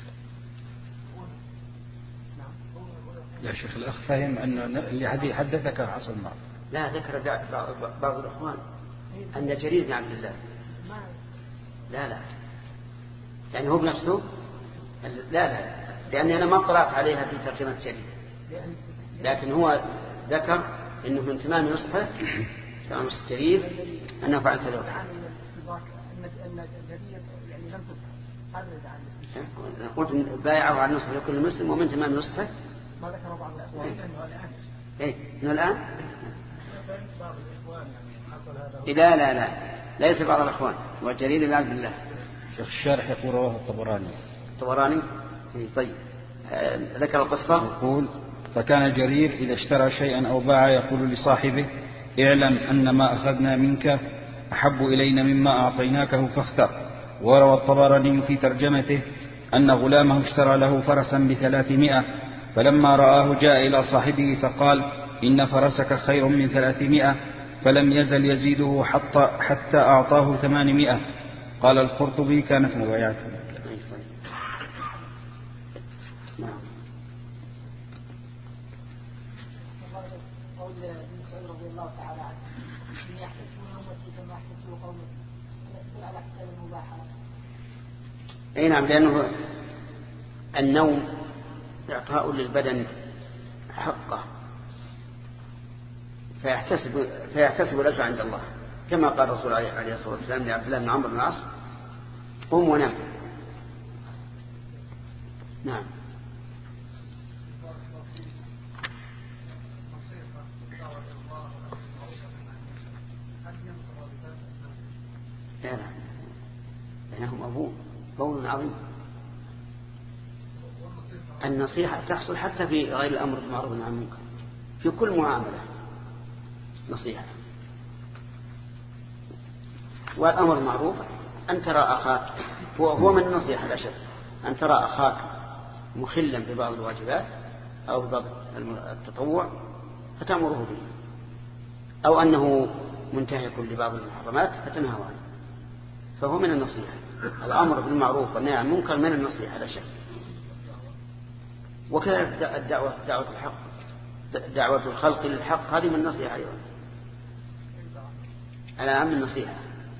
يا شيخ الأخ فهم أن اللي حدثك حصل معه. لا، ذكر بعض الأخوان أن جرير بن عبد الله. لا لا يعني هو بنفسه. لا لا لأني أنا ما اطلعت عليها في ترجمة جرير، لكن هو ذكر أنه من تمام نصحه تمام نصح جرير أنه فعل كذا. قلت بايعه على النصح لكل مسلم ومن تمام نصحه. ما ذكر بعض الإخوان إنه الآن. إيه إنه الآن؟ لا لا لا ليس بعض الإخوان، وجرير بن عبد الله. شيخ الشارح يقول رواه الطبراني. الطبراني طيب. ذكر القصة يقول فكان جرير إذا اشترى شيئا أو باع يقول لصاحبه اعلم أن ما أخذنا منك أحب إلينا مما أعطيناكه فاختر. وروى الطبراني في ترجمته أن غلامه اشترى له فرسا بثلاثمائة، فلما رآه جاء إلى صاحبه فقال إن فرسك خير من ثلاثمائة، فلم يزل يزيده حتى, حتى أعطاه ثمانمائة. قال القرطبي كانت مبايعته. قول ابن مسعود رضي الله تعالى عنه إن يحتسبون أمتي كما يحتسب قومي يقول على حساب المباحة. أي نعم، لأنه النوم إعطاء للبدن حقه، فيحتسب, فيحتسب الأجر عند الله، كما قال الرسول عليه الصلاة والسلام لعبد الله بن عمرو بن العاص: قم ونام. نعم. لا لا لأنهم أبوه قول عظيم. النصيحة تحصل حتى في غير الأمر بالمعروف والنهي عن المنكر، في كل معاملة نصيحة. والأمر المعروف أن ترى أخاك، هو هو من النصيحة لا شك، أن ترى أخاك مخلا ببعض الواجبات أو ببعض التطوع فتأمره به، أو أنه منتهك لبعض المحرمات فتنهى عنه، فهو من النصيحة. الأمر بالمعروف والنهي عن المنكر من النصيحة لا شك. وكذلك الدعوة دعوة الحق، دعوة الخلق للحق هذه من النصيحة أيضا، على عام النصيحة.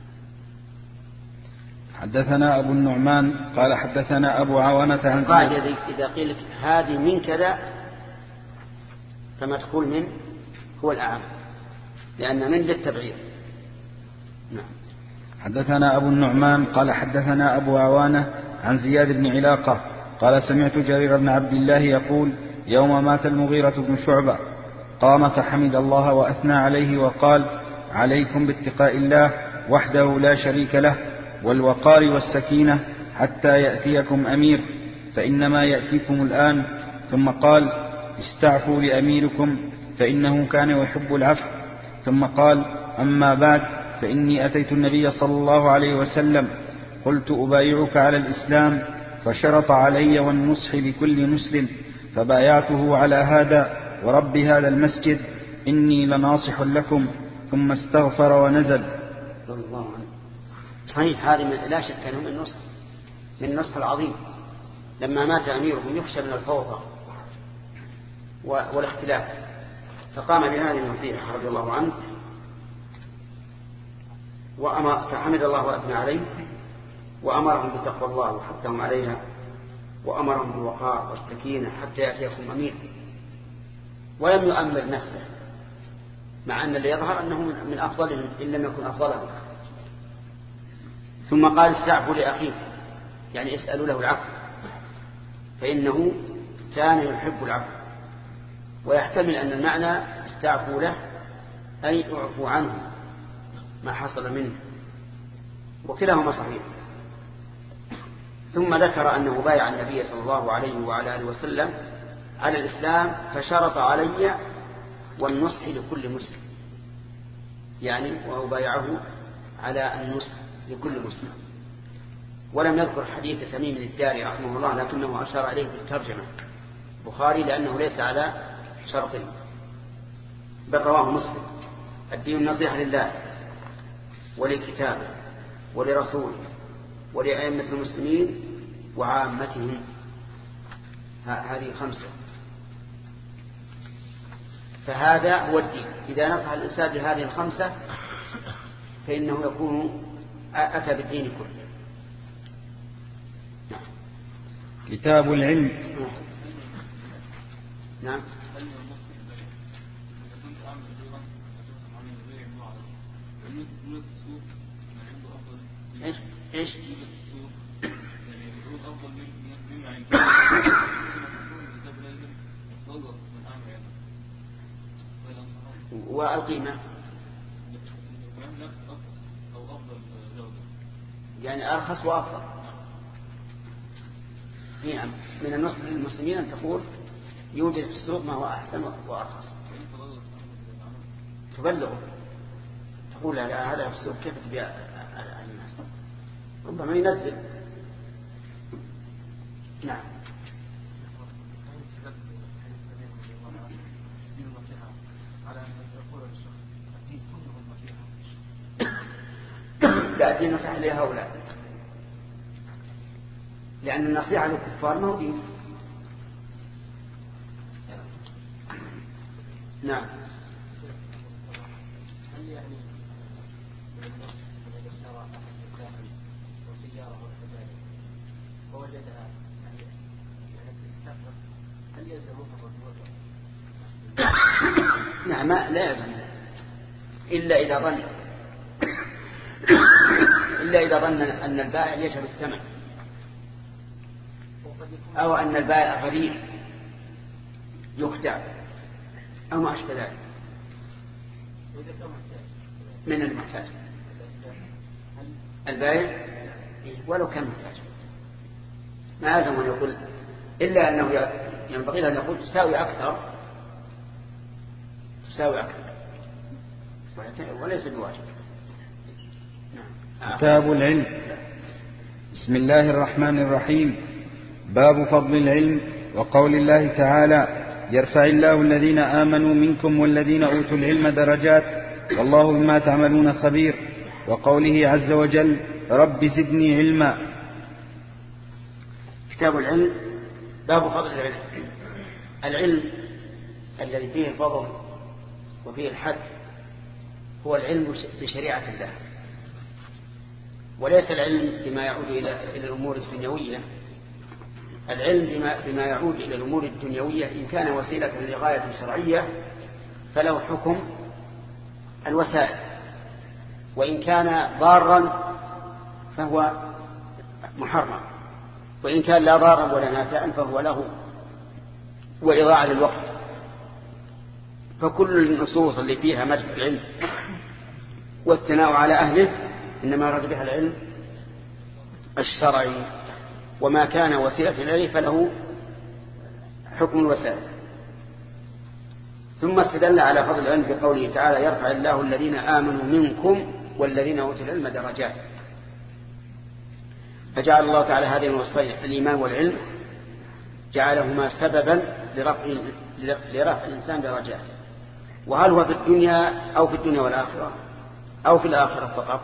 حدثنا أبو النعمان قال حدثنا أبو عوانة عن قال إذا قيل لك هذه من كذا فما تقول من هو الأعم، لأن من للتبعير. نعم. حدثنا أبو النعمان قال حدثنا أبو عوانة عن زياد بن علاقة قال سمعت جرير بن عبد الله يقول: يوم مات المغيرة بن شعبة قام فحمد الله وأثنى عليه وقال: عليكم باتقاء الله وحده لا شريك له والوقار والسكينة حتى يأتيكم أمير، فإنما يأتيكم الآن. ثم قال: استعفوا لأميركم فإنه كان يحب العفو. ثم قال: أما بعد فإني أتيت النبي صلى الله عليه وسلم قلت: أبايعك على الإسلام، فشرط علي والنصح لكل مسلم، فبايعته على هذا ورب هذا المسجد إني لناصح لكم. ثم استغفر ونزل. صحيح، هذه لا شك أنه من النصح، من النصح العظيم. لما مات أميرهم يخشى من الفوضى والاختلاف، فقام بهذه النصيحة رضي الله عنه، وأمر فحمد الله وأثنى عليه، وأمرهم بتقوى الله وحثهم عليها، وأمرهم بالوقار والسكينة حتى يأتيكم أمير، ولم يؤمر نفسه، مع أن اللي يظهر أنه من أفضلهم إن لم يكن أفضلهم. ثم قال: استعفوا لأخيكم، يعني اسألوا له العفو، فإنه كان يحب العفو. ويحتمل أن المعنى استعفوا له أي اعفوا عنه ما حصل منه، وكلاهما صحيح. ثم ذكر أنه بايع النبي صلى الله عليه وعلى آله وسلم على الإسلام، فشرط علي والنصح لكل مسلم، يعني وأبايعه على النصح لكل مسلم. ولم يذكر حديث تميم الداري رحمه الله، لكنه أشار إليه بالترجمة البخاري لأنه ليس على شرط، بل رواه مسلم: الدين النصيحة لله ولكتابه ولرسوله ولأئمة المسلمين وعامتهم. هذه خمسة. فهذا هو الدين. إذا نصح الإنسان بهذه الخمسة فإنه يكون أتى بالدين كله. نعم. كتاب العلم. نعم. ايش ايش والقيمة يعني أرخص وأفضل. نعم، من النصح للمسلمين أن تقول يوجد في السوق ما هو أحسن وأرخص، تبلغه، تقول هذا في السوق كيف تبيع الناس، ربما ينزل. نعم. لا، دين نصيحة لهؤلاء، لأن النصيحة للكفار ما هو دين. نعم. هل يعني من اشترى أحد وسيارة وكذلك ووجدها يعني هل يلزمه؟ نعم، لا يلزم، إلا إذا ظن إلا إذا ظن أن البائع يشهد الثمن أو أن البائع غريب يخدع أو ما أشبه ذلك. من المحتاج البائع ولو كان محتاج ما لازم أن يقول، إلا أنه ينبغي له أن يقول تساوي أكثر تساوي أكثر وليس بواجب. كتاب العلم. بسم الله الرحمن الرحيم. باب فضل العلم وقول الله تعالى يرفع الله الذين آمنوا منكم والذين أوتوا العلم درجات والله بما تعملون خبير، وقوله عز وجل رب زدني علما. كتاب العلم. باب فضل العلم. العلم الذي فيه الفضل وفيه الحث هو العلم بشريعة الله، وليس العلم بما يعود إلى الأمور الدنيوية. العلم بما, بما يعود إلى الأمور الدنيوية إن كان وسيلة لغاية شرعية فله حكم الوسائل، وإن كان ضارا فهو محرم، وإن كان لا ضارا ولا نافعا فهو له وإضاعة للوقت. فكل النصوص اللي فيها مدح العلم والثناء على أهله إنما رد بها العلم الشرعي، وما كان وسيلة إليه فله حكم الوسائل. ثم استدل على فضل العلم بقوله تعالى يرفع الله الذين آمنوا منكم والذين أوتوا العلم درجات. فجعل الله تعالى هذين الوصفين الإيمان والعلم جعلهما سببا لرفع, لرفع الإنسان درجات. وهل هو في الدنيا أو في الدنيا والآخرة أو في الآخرة فقط؟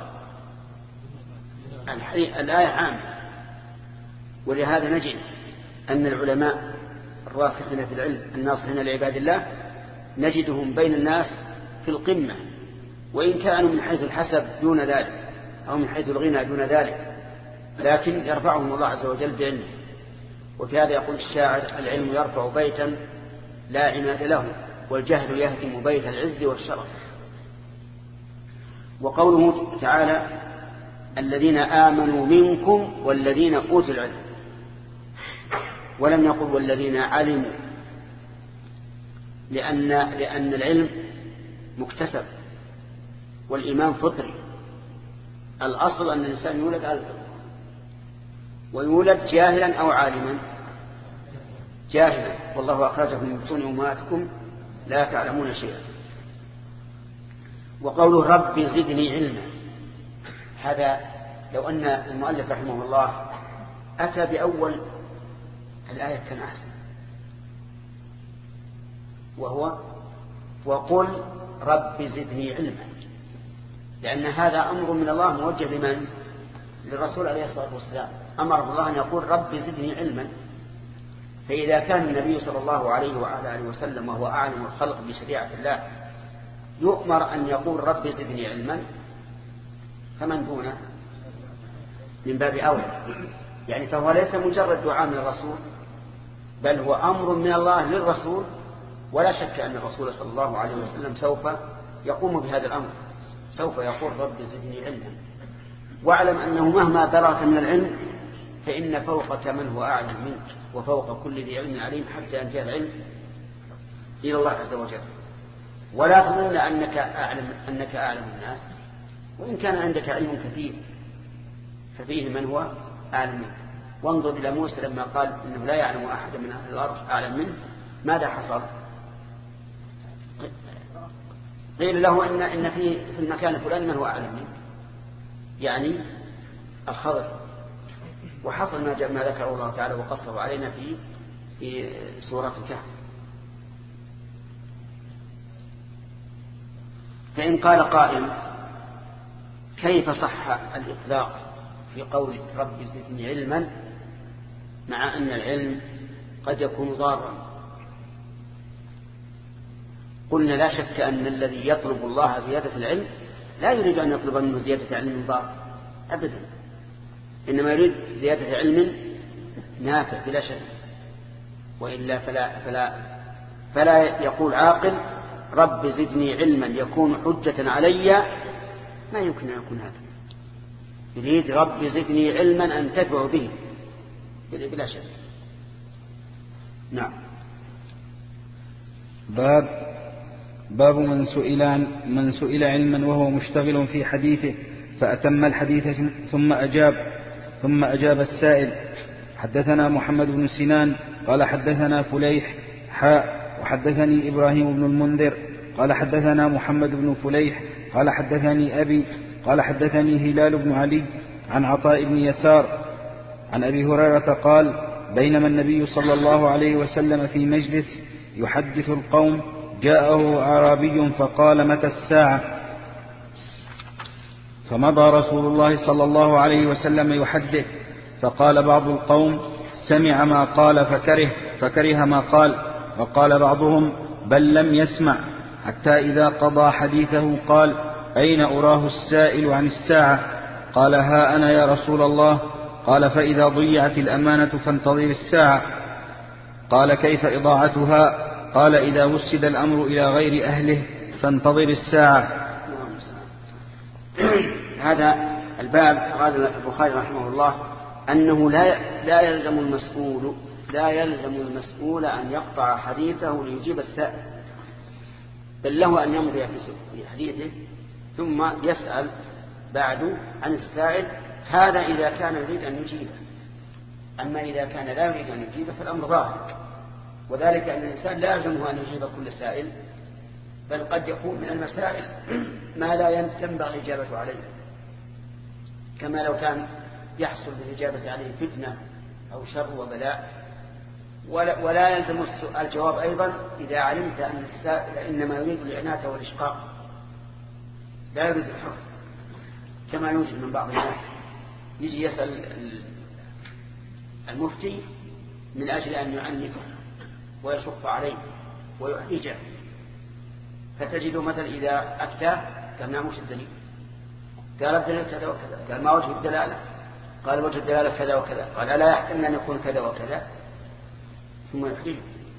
الآية عامة. ولهذا نجد أن العلماء الراسخين في العلم الناصحين لعباد الله نجدهم بين الناس في القمة، وإن كانوا من حيث الحسب دون ذلك أو من حيث الغنى دون ذلك، لكن يرفعهم الله عز وجل بعلمه. وفي هذا يقول الشاعر العلم يرفع بيتا لا عناد له والجهل يهدم بيت العز والشرف. وقوله تعالى الذين آمنوا منكم والذين أوتوا العلم، ولم يقل والذين علموا، لأن, لأن العلم مكتسب والإيمان فطري. الأصل أن الإنسان يولد على الفطرة، ويولد جاهلا أو عالما. جاهلا والله أخرجكم من بطون أمهاتكم لا تعلمون شيئا. وقوله رب زدني علما، هذا لو أن المؤلف رحمه الله أتى بأول الآية كان أحسن، وهو وقل رب زدني علما، لأن هذا أمر من الله موجه لمن؟ للرسول عليه الصلاة والسلام. أمر الله أن يقول رب زدني علما. فإذا كان النبي صلى الله عليه وعلى آله وسلم وهو أعلم الخلق بشريعة الله يؤمر أن يقول رب زدني علما، فمن دونه من باب أولى. يعني فهو ليس مجرد دعاء من الرسول، بل هو أمر من الله للرسول، ولا شك أن الرسول صلى الله عليه وسلم سوف يقوم بهذا الأمر، سوف يقول رب زدني علما. واعلم أنه مهما بلغت من العلم فإن فوقك من هو أعلم منك، وفوق كل ذي علم عليم، حتى ينتهي العلم إلى الله عز وجل. ولا تظن أنك أعلم, أنك أعلم الناس، وإن كان عندك علم كثير ففيه من هو أعلم منك. وانظر إلى موسى لما قال إنه لا يعلم أحد من أهل الأرض أعلم منه، ماذا حصل؟ قيل له إن, إن في, في المكان الفلاني من هو أعلم منه، يعني الخضر. وحصل ما, ما ذكره الله تعالى وقصه علينا في, في سورة الكهف. فإن قال قائل كيف صح الإطلاق في قول رب زدني علما مع أن العلم قد يكون ضارا؟ قلنا لا شك أن الذي يطلب الله زيادة العلم لا يريد أن يطلب منه زيادة علم ضار أبدا، إنما يريد زيادة علم نافع بلا شك. وإلا فلا, فلا, فلا يقول عاقل رب زدني علما يكون حجة علي، ما يمكن أن يكون هذا. يريد رب زدني علما أنتفع به بلا شك. نعم. باب باب من سئل عن من سئل علما وهو مشتغل في حديثه فأتم الحديث ثم أجاب ثم أجاب السائل. حدثنا محمد بن سنان قال حدثنا فليح حاء وحدثني إبراهيم بن المنذر قال حدثنا محمد بن فليح قال حدثني أبي قال حدثني هلال بن علي عن عطاء بن يسار عن أبي هريرة قال بينما النبي صلى الله عليه وسلم في مجلس يحدث القوم جاءه أعرابي فقال متى الساعة؟ فمضى رسول الله صلى الله عليه وسلم يحدث، فقال بعض القوم سمع ما قال فكره فكره ما قال، وقال بعضهم بل لم يسمع، حتى إذا قضى حديثه قال أين أراه السائل عن الساعة؟ قال ها أنا يا رسول الله. قال فإذا ضيعت الأمانة فانتظر الساعة. قال كيف إضاعتها؟ قال إذا وسد الأمر إلى غير أهله فانتظر الساعة. هذا الباب أراد البخاري رحمه الله أنه لا لا يلزم المسؤول لا يلزم المسؤول أن يقطع حديثه ليجيب السائل، بل له أن يمضي في حديثه ثم يسأل بعد عن السائل. هذا إذا كان يريد أن يجيبه، أما إذا كان لا يريد أن يجيبه فالأمر ظاهر، وذلك أن الإنسان لا يلزمه أن يجيب كل سائل، بل قد يكون من المسائل ما لا ينبغي الإجابة عليه، كما لو كان يحصل بالإجابة عليه فتنة أو شر وبلاء. ولا يلزم الجواب أيضا إذا علمت أن السائل إنما يريد العنات والإشقاق، لا يريد الحق، كما يوجد من بعض الناس يجي يسأل المفتي من أجل أن يعنته ويشق عليه ويحرجه، فتجد مثلا إذا أفتاه قال نعم وش الدليل؟ قال الدليل كذا وكذا. قال ما وجه الدلالة؟ قال وجه الدلالة كذا وكذا. قال ألا يحتمل أن يكون كذا وكذا، ثم يحرجه.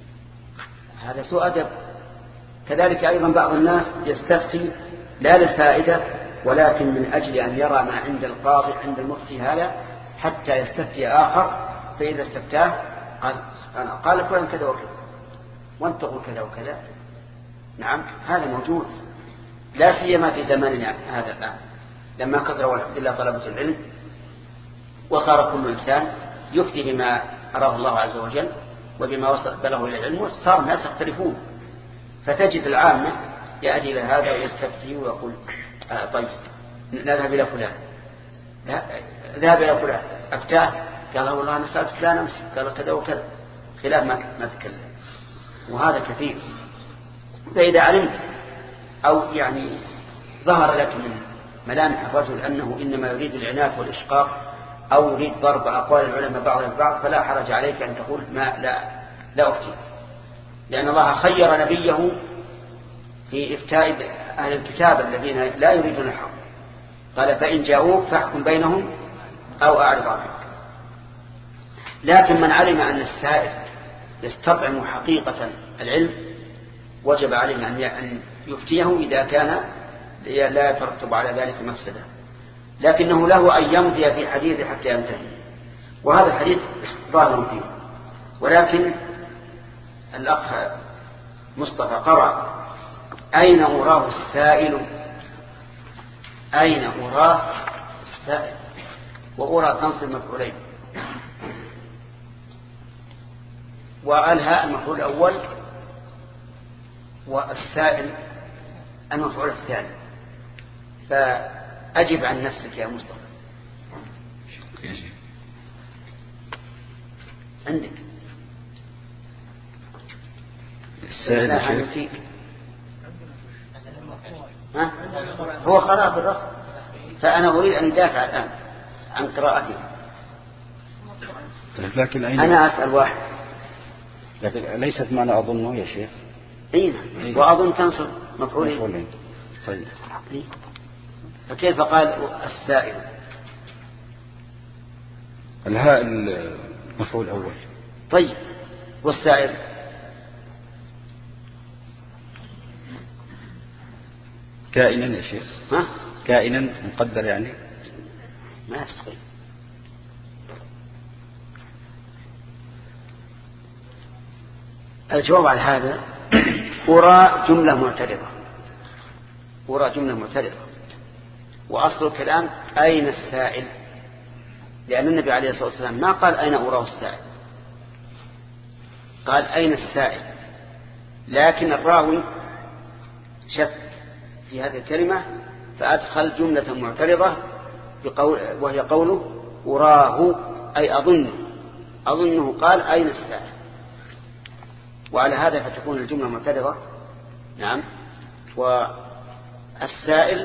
هذا سوء أدب. كذلك أيضا بعض الناس يستفتي لا للفائدة ولكن من أجل أن يرى ما عند القاضي عند المفتي هذا حتى يستفتي آخر، فإذا استفتاه قال أنا قال فلان كذا وكذا وانت تقول كذا وكذا. نعم هذا موجود، لا سيما في زماننا هذا الآن لما كثر والحمد لله طلبة العلم وصار كل إنسان يفتي بما أراه الله عز وجل وبما وصل بله إلى العلم، وصار الناس يختلفون، فتجد العامة يأتي إلى هذا ويستفتي ويقول آه طيب نذهب إلى فلان، ذهب إلى فلان أفتاه قال والله أنا سألت فلان أمس قال كذا وكذا، خلاف ما ما تكلم. وهذا كثير. فإذا علمت أو يعني ظهر لك من ملامح الرجل أنه إنما يريد العنات والإشقاق أو يريد ضرب أقوال العلماء بعضها البعض، فلا حرج عليك أن تقول ما لا لا أفتي، لأن الله خير نبيه في إفتاء أهل الكتاب الذين لا يريدون الحق، قال فإن جاءوك فاحكم بينهم أو أعرض عنهم. لكن من علم أن السائل يستطعم حقيقة العلم وجب عليه أن يفتيه إذا كان لا يترتب على ذلك مفسدة، لكنه له أن يمضي في حديث حتى ينتهي. وهذا الحديث ظاهر فيه. ولكن الأخ مصطفى قرأ أين أراه السائل، أين أراه السائل، وأرى تنصب مفعولين، وألها المفعول الأول والسائل المفعول الثاني. فأجب عن نفسك يا مصطفى. عندك السائل فيك ها؟ هو قرأ بالرفض، فأنا أريد أن أدافع الآن عن قراءته. لكن أنا أسأل واحد، لكن ليست معنى أظنه يا شيخ. إيه وأظن تنصب مفعولين. طيب إيه؟ فكيف قال السائل؟ الهاء المفعول الأول. طيب والسائل كائنا يا شيخ؟ ها؟ كائنا مقدر يعني؟ ما يستقيم. الجواب على هذا أرى جملة معترضة، أرى جملة معترضة، وأصل الكلام أين السائل، لأن النبي عليه الصلاة والسلام ما قال أين أراه السائل، قال أين السائل، لكن الراوي شك في هذه الكلمة فأدخل جملة معترضة بقول وهي قوله أراه أي أظن أظنه قال أين السائل، وعلى هذا فتكون الجملة معترضة. نعم. والسائل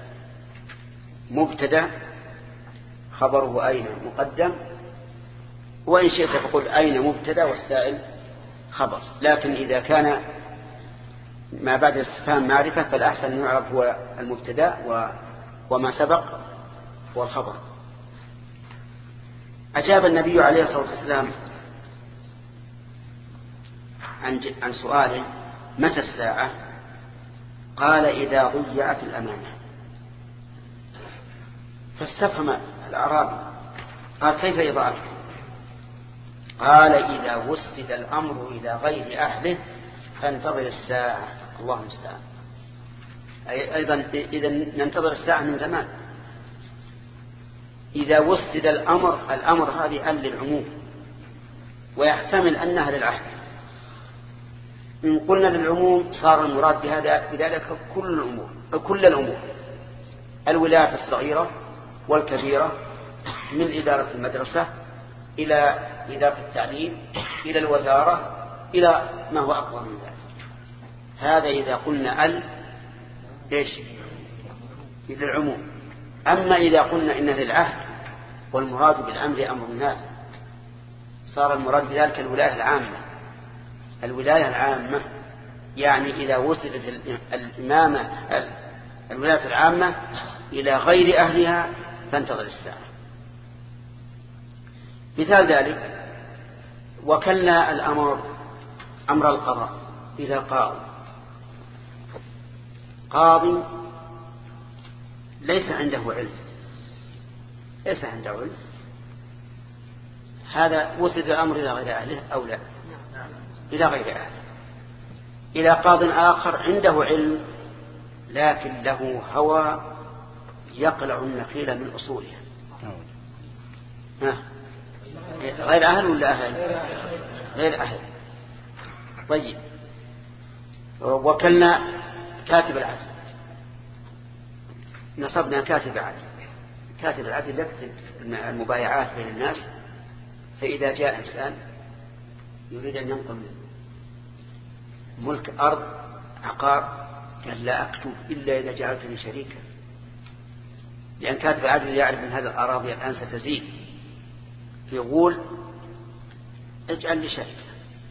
مبتدأ خبره أين مقدم، وإن شئت فقل أين مبتدأ والسائل خبر، لكن إذا كان ما بعد الاستفهام معرفة فالأحسن أن يعرف هو المبتدأ وما سبق والخبر. أجاب النبي عليه الصلاة والسلام عن عن سؤاله متى الساعة؟ قال إذا ضيعت الأمانة. فاستفهم الأعرابي قال كيف إضاعته؟ قال إذا وسد الأمر إلى غير أهله فانتظر الساعة. الله المستعان. أيضا إذا ننتظر الساعة من زمان. إذا وسد الأمر، الأمر هذه أل للعموم ويحتمل أنها للعهد. إن قلنا للعموم صار المراد بهذا بذلك كل الأمور، كل الأمور، الولاية الصغيرة والكبيرة، من إدارة المدرسة إلى إدارة التعليم إلى الوزارة إلى ما هو أكبر من ذلك. هذا إذا قلنا ال إيش للعموم. أما إذا قلنا إنه للعهد والمراد بالأمر أمر الناس صار المراد بذلك الولاية العامة. الولاية العامة يعني إذا وصلت الإمامة الولاية العامة إلى غير أهلها فانتظر الساعة. مثال ذلك وكلنا الأمر أمر القضاء إذا قاضي قاضي ليس عنده علم ليس عنده علم هذا وصل الأمر إلى غير أهله أو لا؟ إلى غير أهله. إلى قاض آخر عنده علم لكن له هوى يقلع النخيل من أصولها. ها. غير أهل ولا أهل؟ غير أهل. طيب وكلنا كاتب العدل، نصبنا كاتب عدل. كاتب العدل يكتب المبايعات بين الناس، فإذا جاء إنسان يريد أن ينقل ملك أرض عقار قال لا أكتب إلا إذا جعلتني شريكا، لأن كاتب العدل يعرف أن هذه الأراضي الآن ستزيد، يقول اجعل لي شريكا.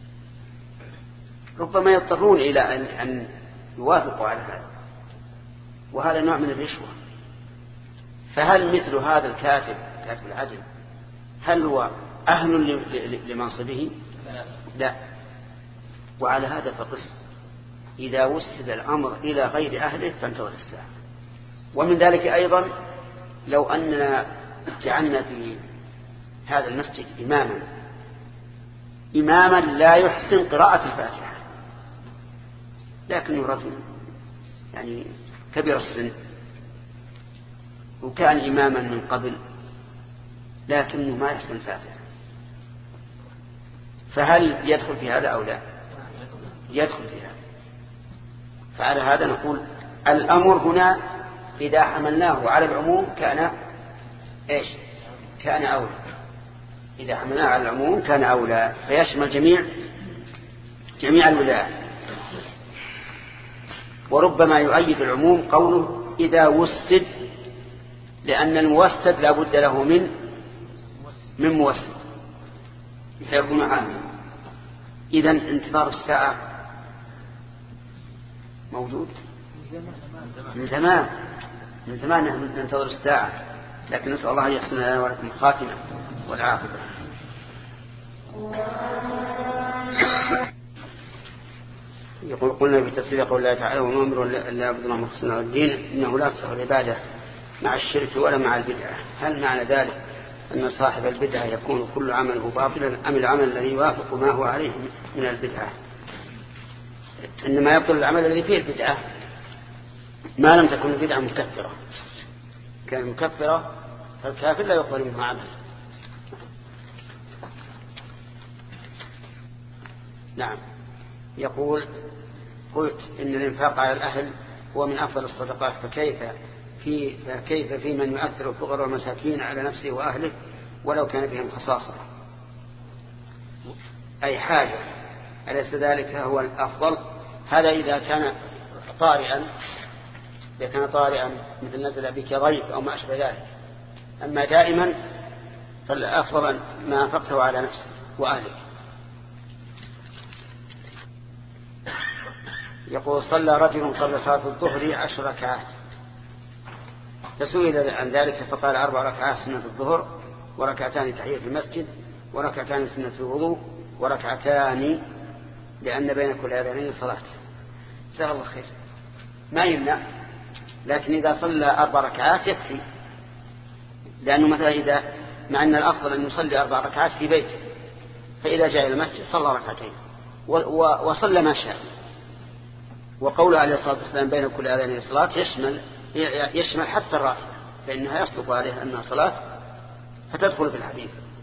ربما يضطرون إلى أن يوافقوا على هذا، وهذا نوع من الرشوة. فهل مثل هذا الكاتب كاتب العدل هل هو أهل لمنصبه؟ لا. وعلى هذا فقس إذا وسد الأمر إلى غير أهله فانتظر الساعة. ومن ذلك أيضا لو أننا جعلنا في هذا المسجد إماما إماما لا يحسن قراءة الفاتحة، لكنه رجل يعني كبير السن وكان إماما من قبل لكنه ما يحسن الفاتحة، فهل يدخل في هذا أو لا؟ يدخل في هذا. فعلى هذا نقول الأمر هنا إذا حملناه على العموم كان إيش؟ كان أولى. إذا حملناه على العموم كان أولى فيشمل جميع جميع الولايات. وربما يؤيد العموم قوله إذا وسد، لأن الموسد لا بد له من من موسد يكون عاما. إذن انتظار الساعة موجود من زمان من زمان ننتظر الساعة، لكن نسأل الله أن يحسن لنا ولكم الخاتمة والعاقبة. يقول قلنا في تفسير قول الله تعالى وما أمروا إلا يعبدوا الله مخلصين له الدين إنه لا تصح العبادة مع الشرك ولا مع البدعة. هل معنى ذلك أن صاحب البدعة يكون كل عمله باطلا أم العمل الذي يوافق ما هو عليه من البدعة؟ إنما يبطل العمل الذي فيه البدعة ما لم تكن البدعة مكفرة. كان مكفرة فالكافر لا يقبل منه عمل. نعم. يقول قلت إن الإنفاق على الأهل هو من أفضل الصدقات فكيف في فكيف في من يؤثر الفقراء والمساكين على نفسه وأهله ولو كان بهم خصاصة أي حاجة، أليس ذلك هو الأفضل؟ هذا إذا كان طارئا إذا كان طارئا مثل نزل بك ضيف أو ما أشبه ذلك. أما دائما فالأفضل ما أنفقته على نفسه وأهله. يقول صلى رجل قبل صلاة الظهر عشر ركعات فسئل عن ذلك فقال أربع ركعات سنة الظهر وركعتان تحية في المسجد وركعتان سنة الوضوء وركعتان لأن بين كل أذانين صلاة. جزاه الله خير. ما يمنع، لكن إذا صلى أربع ركعات يكفي، لأنه مثلا إذا مع أن الأفضل أن يصلي أربع ركعات في بيته فإذا جاء إلى المسجد صلى ركعتين وصلى ما شاء. وقوله عليه الصلاة والسلام بين كل أذانين صلاة يشمل يشمل حتى الراتبة فإنها يصدق عليها أنها صلاة فتدخل في الحديث.